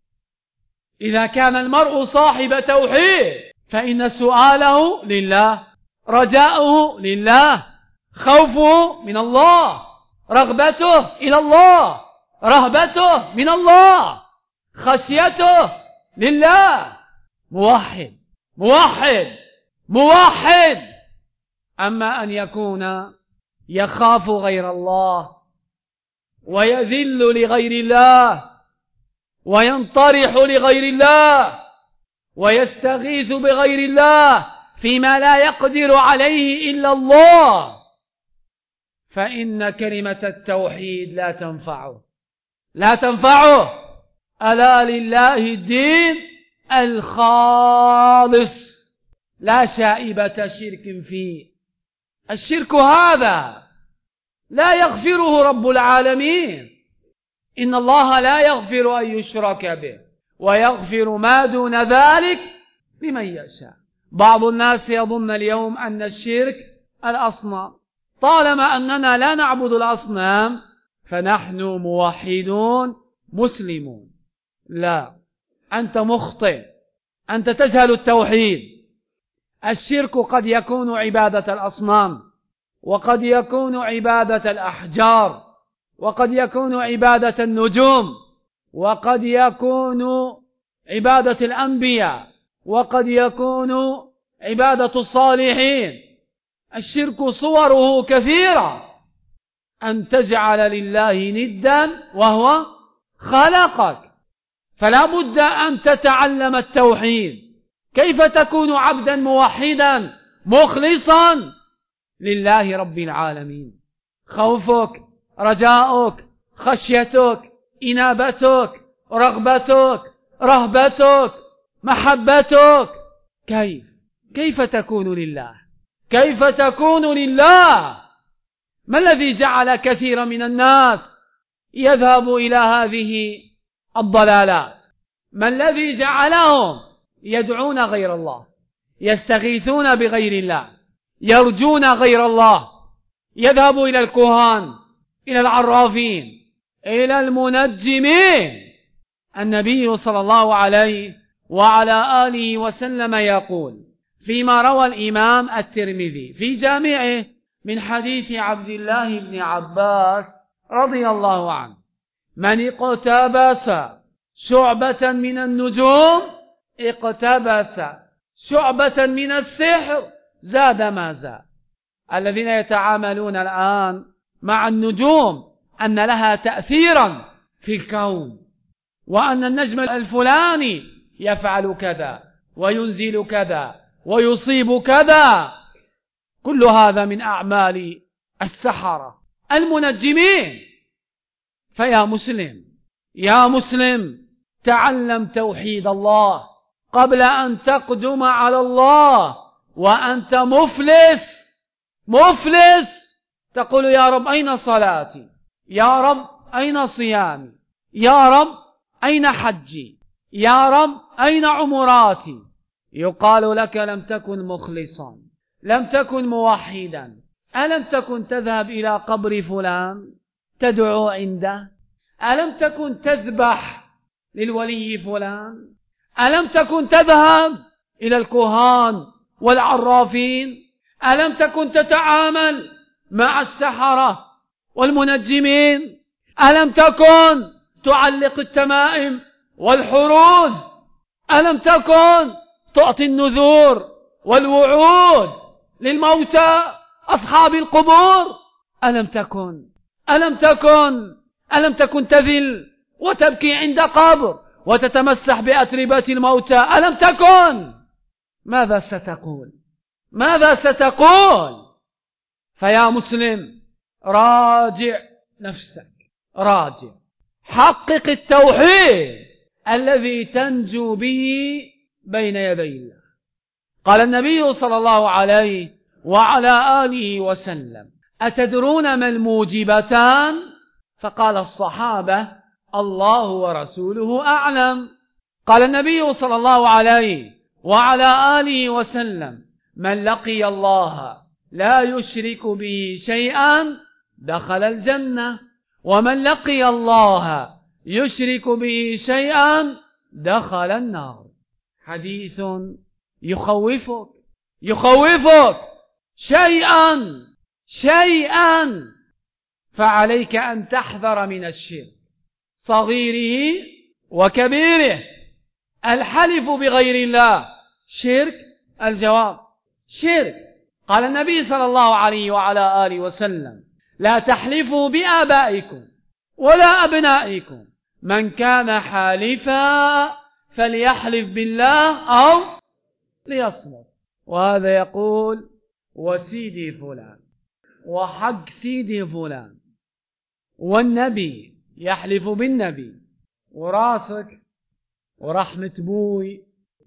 إذا كان المرء صاحب توحيد فإن سؤاله لله، رجاؤه لله، خوفه من الله، رغبته إلى الله، رهبته من الله، خشيته لله. موحد موحد موحد. أما أن يكون يخاف غير الله ويذل لغير الله وينطرح لغير الله ويستغيث بغير الله فيما لا يقدر عليه إلا الله، فإن كلمة التوحيد لا تنفعه، لا تنفعه. ألا لله الدين الخالص لا شائبة شرك فيه. الشرك هذا لا يغفره رب العالمين. إن الله لا يغفر أن يشرك به ويغفر ما دون ذلك لمن يشاء. بعض الناس يظن اليوم أن الشرك الأصنام، طالما أننا لا نعبد الأصنام فنحن موحدون مسلمون. لا، أنت مخطئ، أنت تجهل التوحيد. الشرك قد يكون عبادة الأصنام، وقد يكون عبادة الأحجار، وقد يكون عبادة النجوم، وقد يكون عبادة الأنبياء، وقد يكون عبادة الصالحين. الشرك صوره كثيرة. أن تجعل لله ندا وهو خلقك. فلا بد أن تتعلم التوحيد. كيف تكون عبدا موحدا مخلصا لله رب العالمين؟ خوفك، رجاؤك، خشيتك، إنابتك، رغبتك، رهبتك، محبتك، كيف تكون لله؟ كيف تكون لله؟ ما الذي جعل كثير من الناس يذهب إلى هذه الضلالات؟ ما الذي جعلهم يدعون غير الله، يستغيثون بغير الله، يرجون غير الله، يذهب إلى الكهان، إلى العرافين، إلى المنجمين؟ النبي صلى الله عليه وعلى آله وسلم يقول فيما روى الإمام الترمذي في جامعه من حديث عبد الله بن عباس رضي الله عنه: من اقتبس شعبة من النجوم اقتبس شعبة من السحر زاد ما زاد. الذين يتعاملون الآن مع النجوم أن لها تأثيرا في الكون، وأن النجم الفلاني يفعل كذا وينزل كذا ويصيب كذا، كل هذا من أعمال السحرة المنجمين. فيا مسلم، يا مسلم، تعلم توحيد الله قبل أن تقدم على الله وأنت مفلس تقول: يا رب أين صلاتي؟ يا رب أين صيامي؟ يا رب أين حجي؟ يا رب أين عمراتي؟ يقال لك: لم تكن مخلصا، لم تكن موحدا. ألم تكن تذهب إلى قبر فلان تدعو عنده؟ ألم تكن تذبح للولي فلان؟ ألم تكن تذهب إلى الكهان والعرافين؟ ألم تكن تتعامل مع السحرة والمنجمين؟ ألم تكن تعلق التمائم والحروز؟ ألم تكن تعطي النذور والوعود للموتى أصحاب القبور؟ ألم تكن تذل وتبكي عند قبر وتتمسح بأتربة الموتى؟ ألم تكن؟ ماذا ستقول؟ فيا مسلم، راجع نفسك، راجع، حقق التوحيد الذي تنجو به بين يدي الله. قال النبي صلى الله عليه وعلى آله وسلم: أتدرون ما الموجبتان؟ فقال الصحابة: الله ورسوله أعلم. قال النبي صلى الله عليه وعلى آله وسلم: من لقي الله لا يشرك به شيئا دخل الجنة، ومن لقي الله يشرك به شيئا دخل النار. حديث يخوفك شيئا، فعليك أن تحذر من الشرك صغيره وكبيره. الحلف بغير الله شرك. الجواب شرك. قال النبي صلى الله عليه وعلى آله وسلم: لا تحلفوا بآبائكم ولا أبنائكم، من كان حالفا فليحلف بالله أو ليصمت. وهذا يقول: وسيدي فلان وحق سيدي فلان، والنبي يحلف بالنبي، وراسك ورحمة بوي.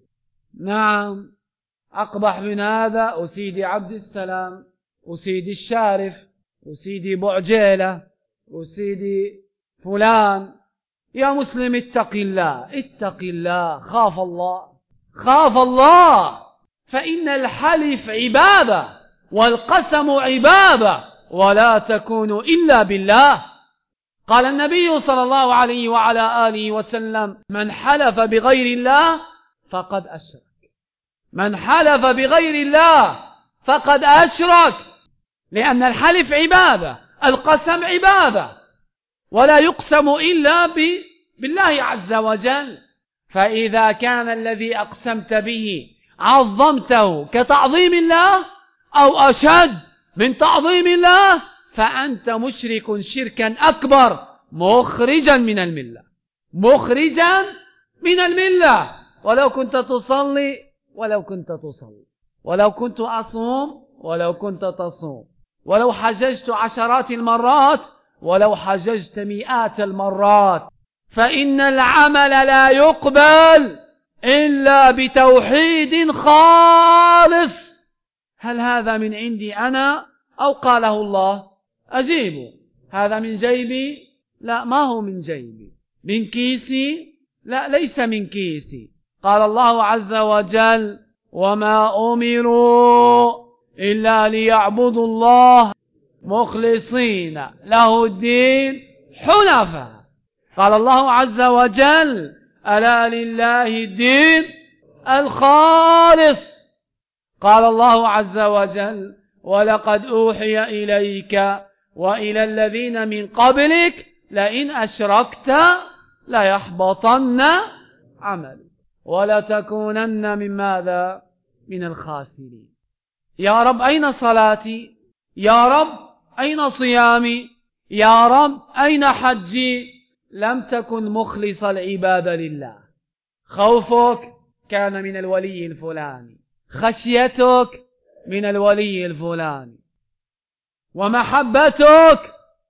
نعم، أقبح من هذا وسيدي عبد السلام وسيدي الشارف وسيدي بعجيلة وسيدي فلان. يا مسلم اتق الله، اتق الله، خاف الله، خاف الله، فإن الحلف عبادة والقسم عبادة، ولا تكون إلا بالله. قال النبي صلى الله عليه وعلى آله وسلم: من حلف بغير الله فقد أشرك. من حلف بغير الله فقد أشرك، لأن الحلف عبادة، القسم عبادة، ولا يقسم إلا بالله عز وجل. فإذا كان الذي أقسمت به عظمته كتعظيم الله أو أشد من تعظيم الله، فأنت مشرك شركا أكبر، مخرجا من الملة، مخرجا من الملة. ولو كنت تصلي، ولو كنت تصلي، ولو كنت أصوم، ولو كنت تصوم، ولو حججت عشرات المرات، ولو حججت مئات المرات، فإن العمل لا يقبل إلا بتوحيد خالص. هل هذا من عندي أنا أو قاله الله؟ أجيبوا. هذا من جيبي؟ لا، ما هو من جيبي. من كيسي؟ لا، ليس من كيسي. قال الله عز وجل: وما أمروا إلا ليعبدوا الله مخلصين له الدين حنفاء. قال الله عز وجل: ألا لله الدين الخالص. قال الله عز وجل: ولقد أوحي إليك وإلى الذين من قبلك لئن أشركت ليحبطن عملك ولتكونن من ماذا؟ من الخاسرين. يا رب أين صلاتي؟ يا رب أين صيامي؟ يا رب أين حجي؟ لم تكن مخلص العبادة لله. خوفك كان من الولي الفلاني، خشيتك من الولي الفلاني، ومحبتك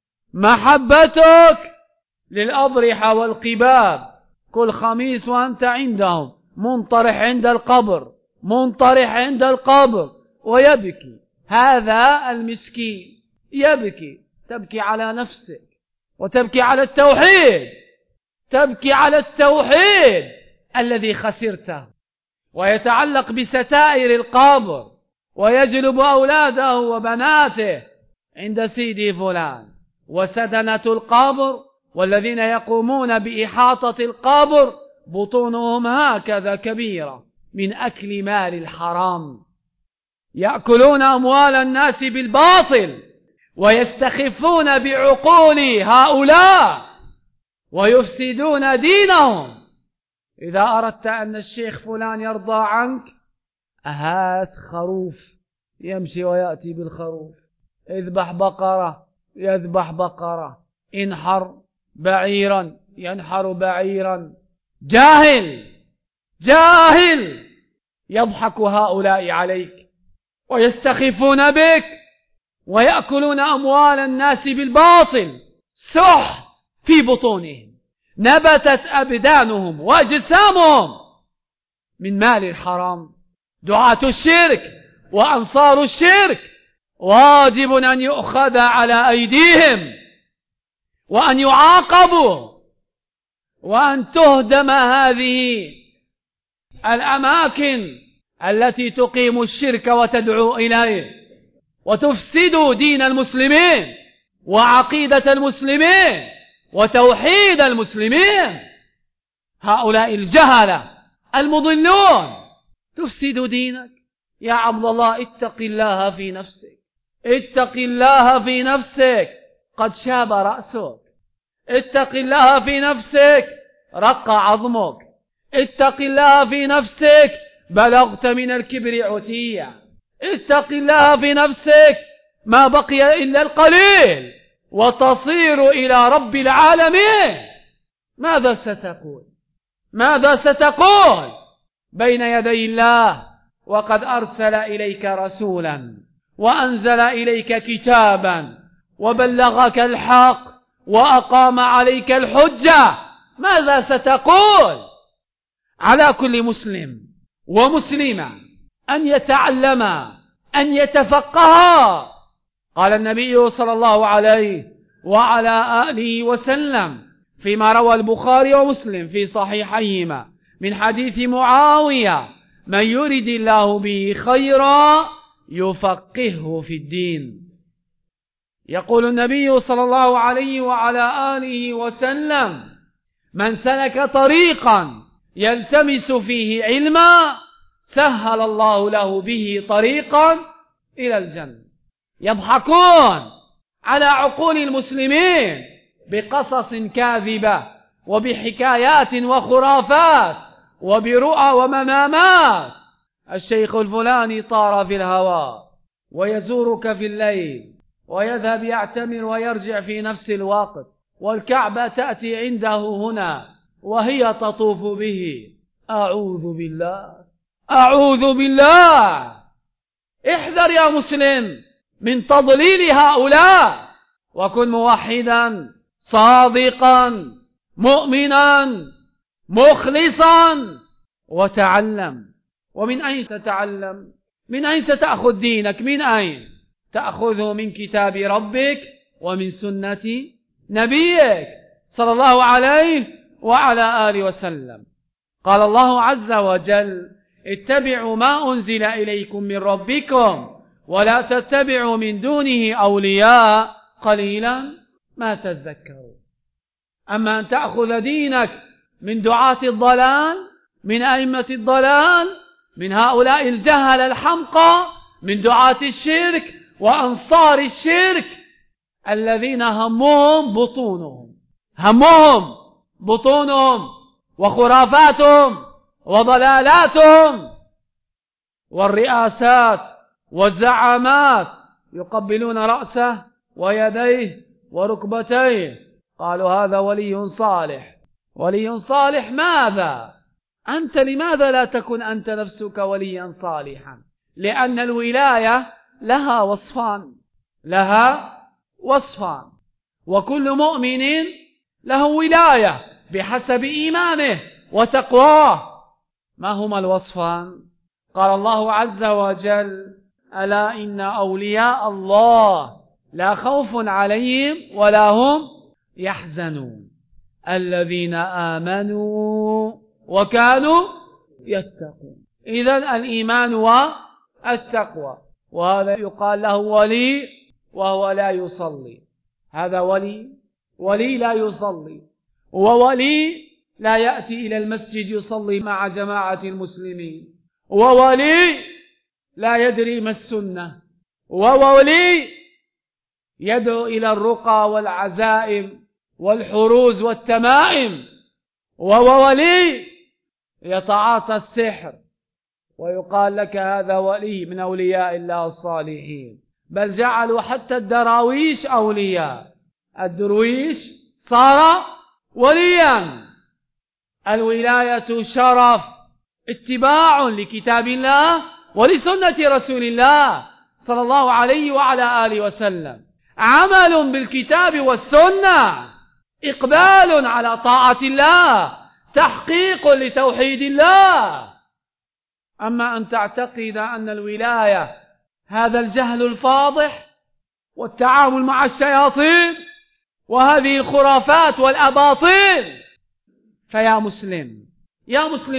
للأضرحة والقباب كل خميس وأنت عندهم، منطرح عند القبر، منطرح عند القبر، ويبكي. هذا المسكين يبكي، تبكي على نفسك وتبكي على التوحيد، تبكي على التوحيد الذي خسرته، ويتعلق بستائر القبر ويجلب أولاده وبناته عند سيدي فلان. وسدنة القبر والذين يقومون بإحاطة القبر بطونهم هكذا كبيرة من أكل مال الحرام، يأكلون أموال الناس بالباطل ويستخفون بعقول هؤلاء ويفسدون دينهم. إذا أردت أن الشيخ فلان يرضى عنك، هات خروف يمشي ويأتي بالخروف، اذبح بقرة يذبح بقرة، انحر بعيرا ينحر بعيرا. جاهل يضحك هؤلاء عليك ويستخفون بك ويأكلون أموال الناس بالباطل، سحت في بطونهم، نبتت أبدانهم وأجسامهم من مال الحرام. دعاة الشرك وأنصار الشرك واجب أن يؤخذ على أيديهم وأن يعاقبوا وأن تهدم هذه الأماكن التي تقيم الشرك وتدعو إليه وتفسد دين المسلمين وعقيدة المسلمين وتوحيد المسلمين. هؤلاء الجهلة المضلون تفسد دينك. يا عبد الله اتق الله في نفسك، اتق الله في نفسك، قد شاب رأسك. اتق الله في نفسك، رق عظمك. اتق الله في نفسك، بلغت من الكبر عتيا. اتق الله في نفسك، ما بقي إلا القليل وتصير إلى رب العالمين. ماذا ستقول؟ ماذا ستقول بين يدي الله وقد أرسل إليك رسولا وأنزل إليك كتابا وبلغك الحق وأقام عليك الحجة، ماذا ستقول؟ على كل مسلم ومسلمة أن يتعلم، أن يتفقه. قال النبي صلى الله عليه وعلى آله وسلم فيما روى البخاري ومسلم في صحيحيهما من حديث معاوية: من يرد الله به خيرا يفقهه في الدين. يقول النبي صلى الله عليه وعلى آله وسلم: من سلك طريقا يلتمس فيه علما سهل الله له به طريقا إلى الجنة. يضحكون على عقول المسلمين بقصص كاذبة وبحكايات وخرافات وبرؤى ومنامات. الشيخ الفلاني طار في الهواء ويزورك في الليل ويذهب يعتمر ويرجع في نفس الوقت، والكعبة تأتي عنده هنا وهي تطوف به. أعوذ بالله، أعوذ بالله. احذر يا مسلم من تضليل هؤلاء، وكن موحدا صادقا مؤمنا مخلصا وتعلم. ومن أين تتعلم؟ من أين ستأخذ دينك؟ من أين تأخذه؟ من كتاب ربك ومن سنة نبيك صلى الله عليه وعلى آله وسلم. قال الله عز وجل: اتبعوا ما أنزل إليكم من ربكم ولا تتبعوا من دونه أولياء قليلا ما تذكرون. أما أن تأخذ دينك من دعاة الضلال، من أئمة الضلال، من هؤلاء الجهل الحمقى، من دعاة الشرك وأنصار الشرك الذين همهم بطونهم وخرافاتهم وضلالاتهم والرئاسات والزعامات، يقبلون رأسه ويديه وركبتيه. قالوا هذا ولي صالح. ولي صالح ماذا؟ أنت لماذا لا تكن أنت نفسك وليا صالحا؟ لأن الولاية لها وصفان، وكل مؤمن له ولاية بحسب إيمانه وتقواه. ما هما الوصفان؟ قال الله عز وجل: ألا إن أولياء الله لا خوف عليهم ولا هم يحزنون الذين آمنوا وكانوا يتقون. إذن الإيمان والتقوى. وهذا يقال له ولي وهو لا يصلي. هذا ولي لا يصلي، وولي لا يأتي إلى المسجد يصلي مع جماعة المسلمين، وولي لا يدري ما السنة، وولي يدعو إلى الرقى والعزائم والحروز والتمائم، وولي يتعاطى السحر، ويقال لك هذا ولي من أولياء الله الصالحين. بل جعلوا حتى الدراويش أولياء. الدرويش صار وليا. الولاية شرف، اتباع لكتاب الله ولسنة رسول الله صلى الله عليه وعلى آله وسلم، عمل بالكتاب والسنة، إقبال على طاعة الله، تحقيق لتوحيد الله. أما أن تعتقد أن الولاية هذا الجهل الفاضح والتعامل مع الشياطين وهذه الخرافات والأباطيل، فيا مسلم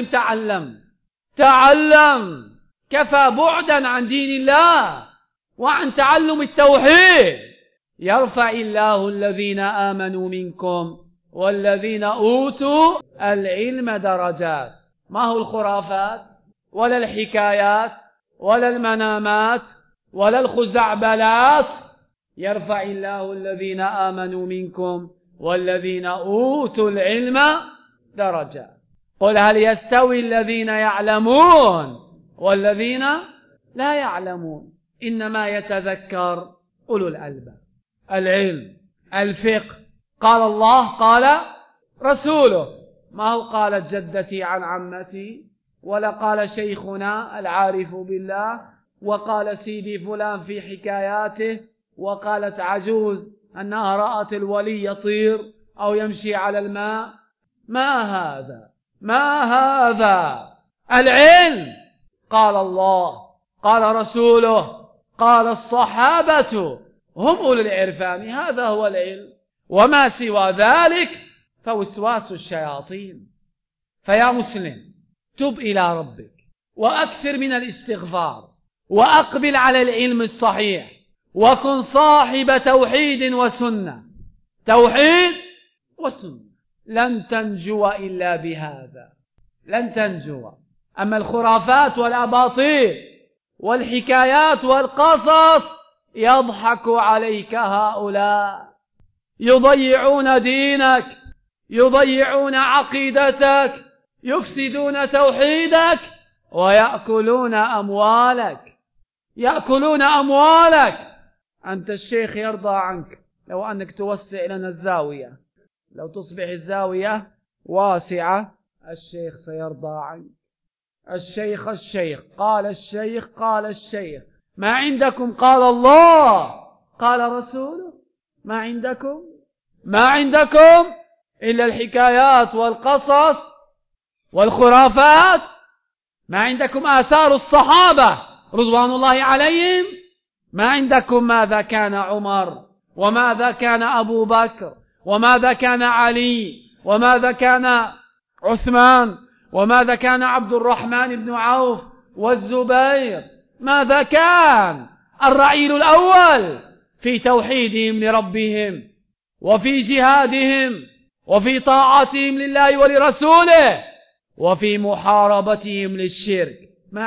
تعلم. كفى بعدا عن دين الله وعن تعلم التوحيد. يرفع الله الذين آمنوا منكم والذين أوتوا العلم درجات. ما هو الخرافات ولا الحكايات ولا المنامات ولا الخزعبلات؟ يرفع الله الذين آمنوا منكم والذين أوتوا العلم درجات. قل هل يستوي الذين يعلمون والذين لا يعلمون؟ إنما يتذكر أولو الألباب. العلم، الفقه، قال الله قال رسوله. ما هو قالت جدتي عن عمتي، ولا قال شيخنا العارف بالله، وقال سيدي فلان في حكاياته، وقالت عجوز أنها رأت الولي يطير أو يمشي على الماء. ما هذا؟ ما هذا؟ العلم قال الله، قال رسوله، قال الصحابة، هم أولو العرفان، هذا هو العلم. وما سوى ذلك فوسواس الشياطين. فيا مسلم، تب إلى ربك وأكثر من الاستغفار، وأقبل على العلم الصحيح، وكن صاحب توحيد وسنة. توحيد وسنة، لن تنجو إلا بهذا، لن تنجو. أما الخرافات والأباطيل والحكايات والقصص يضحك عليك هؤلاء، يضيعون دينك، يضيعون عقيدتك، يفسدون توحيدك، ويأكلون أموالك، يأكلون أموالك. أنت الشيخ يرضى عنك لو أنك توسع لنا الزاوية، لو تصبح الزاوية واسعة الشيخ سيرضى عنك. الشيخ قال الشيخ قال الشيخ، ما عندكم قال الله قال رسوله، ما عندكم إلا الحكايات والقصص والخرافات، ما عندكم آثار الصحابة رضوان الله عليهم، ما عندكم ماذا كان عمر، وماذا كان أبو بكر، وماذا كان علي، وماذا كان عثمان، وماذا كان عبد الرحمن بن عوف والزبير، ماذا كان الرعيل الأول في توحيدهم لربهم، وفي جهادهم، وفي طاعتهم لله ولرسوله، وفي محاربتهم للشرك.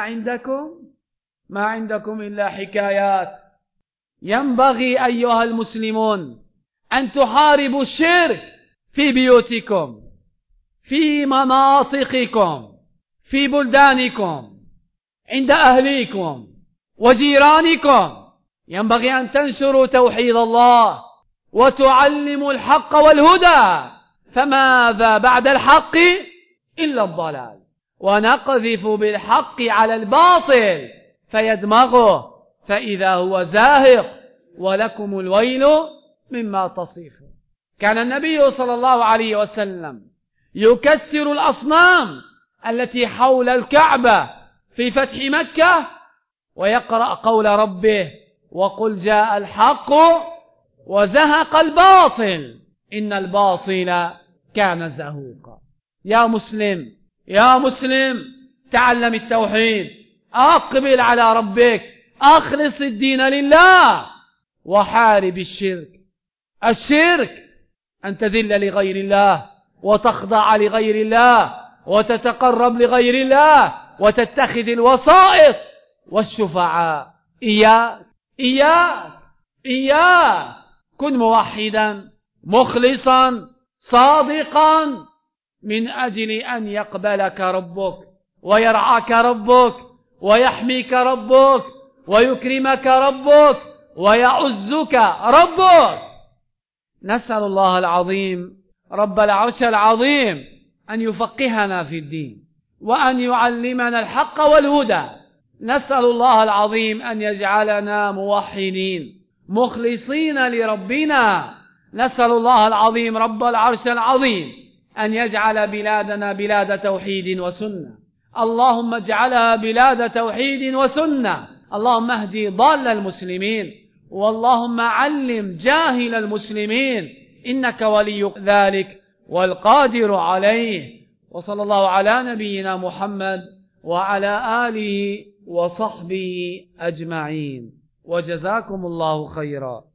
ما عندكم إلا حكايات. ينبغي أيها المسلمون أن تحاربوا الشرك في بيوتكم، في مناطقكم، في بلدانكم، عند أهليكم وجيرانكم. ينبغي أن تنشروا توحيد الله وتعلموا الحق والهدى، فماذا بعد الحق إلا الضلال. ونقذف بالحق على الباطل فيدمغه فإذا هو زاهق، ولكم الويل مما تصفون. كان النبي صلى الله عليه وسلم يكسر الأصنام التي حول الكعبة في فتح مكة، ويقرأ قول ربه: وقل جاء الحق وزهق الباطل إن الباطل كان زهوقا. يا مسلم تعلم التوحيد، أقبل على ربك، أخلص الدين لله، وحارب الشرك أن تذل لغير الله، وتخضع لغير الله، وتتقرب لغير الله، وتتخذ الوسائط والشفعاء. إياك كن موحدا مخلصا صادقا، من أجل أن يقبلك ربك ويرعاك ربك ويحميك ربك ويكرمك ربك ويعزك ربك. نسأل الله العظيم رب العرش العظيم أن يفقهنا في الدين، وأن يعلمنا الحق والهدى. نسأل الله العظيم أن يجعلنا موحدين مخلصين لربنا. نسأل الله العظيم رب العرش العظيم أن يجعل بلادنا بلاد توحيد وسنة. اللهم اجعلها بلاد توحيد وسنة. اللهم اهدي ضال المسلمين، واللهم علم جاهل المسلمين، إنك ولي ذلك والقادر عليه. وصلى الله على نبينا محمد وعلى آله وصحبه أجمعين، وجزاكم الله خيرا.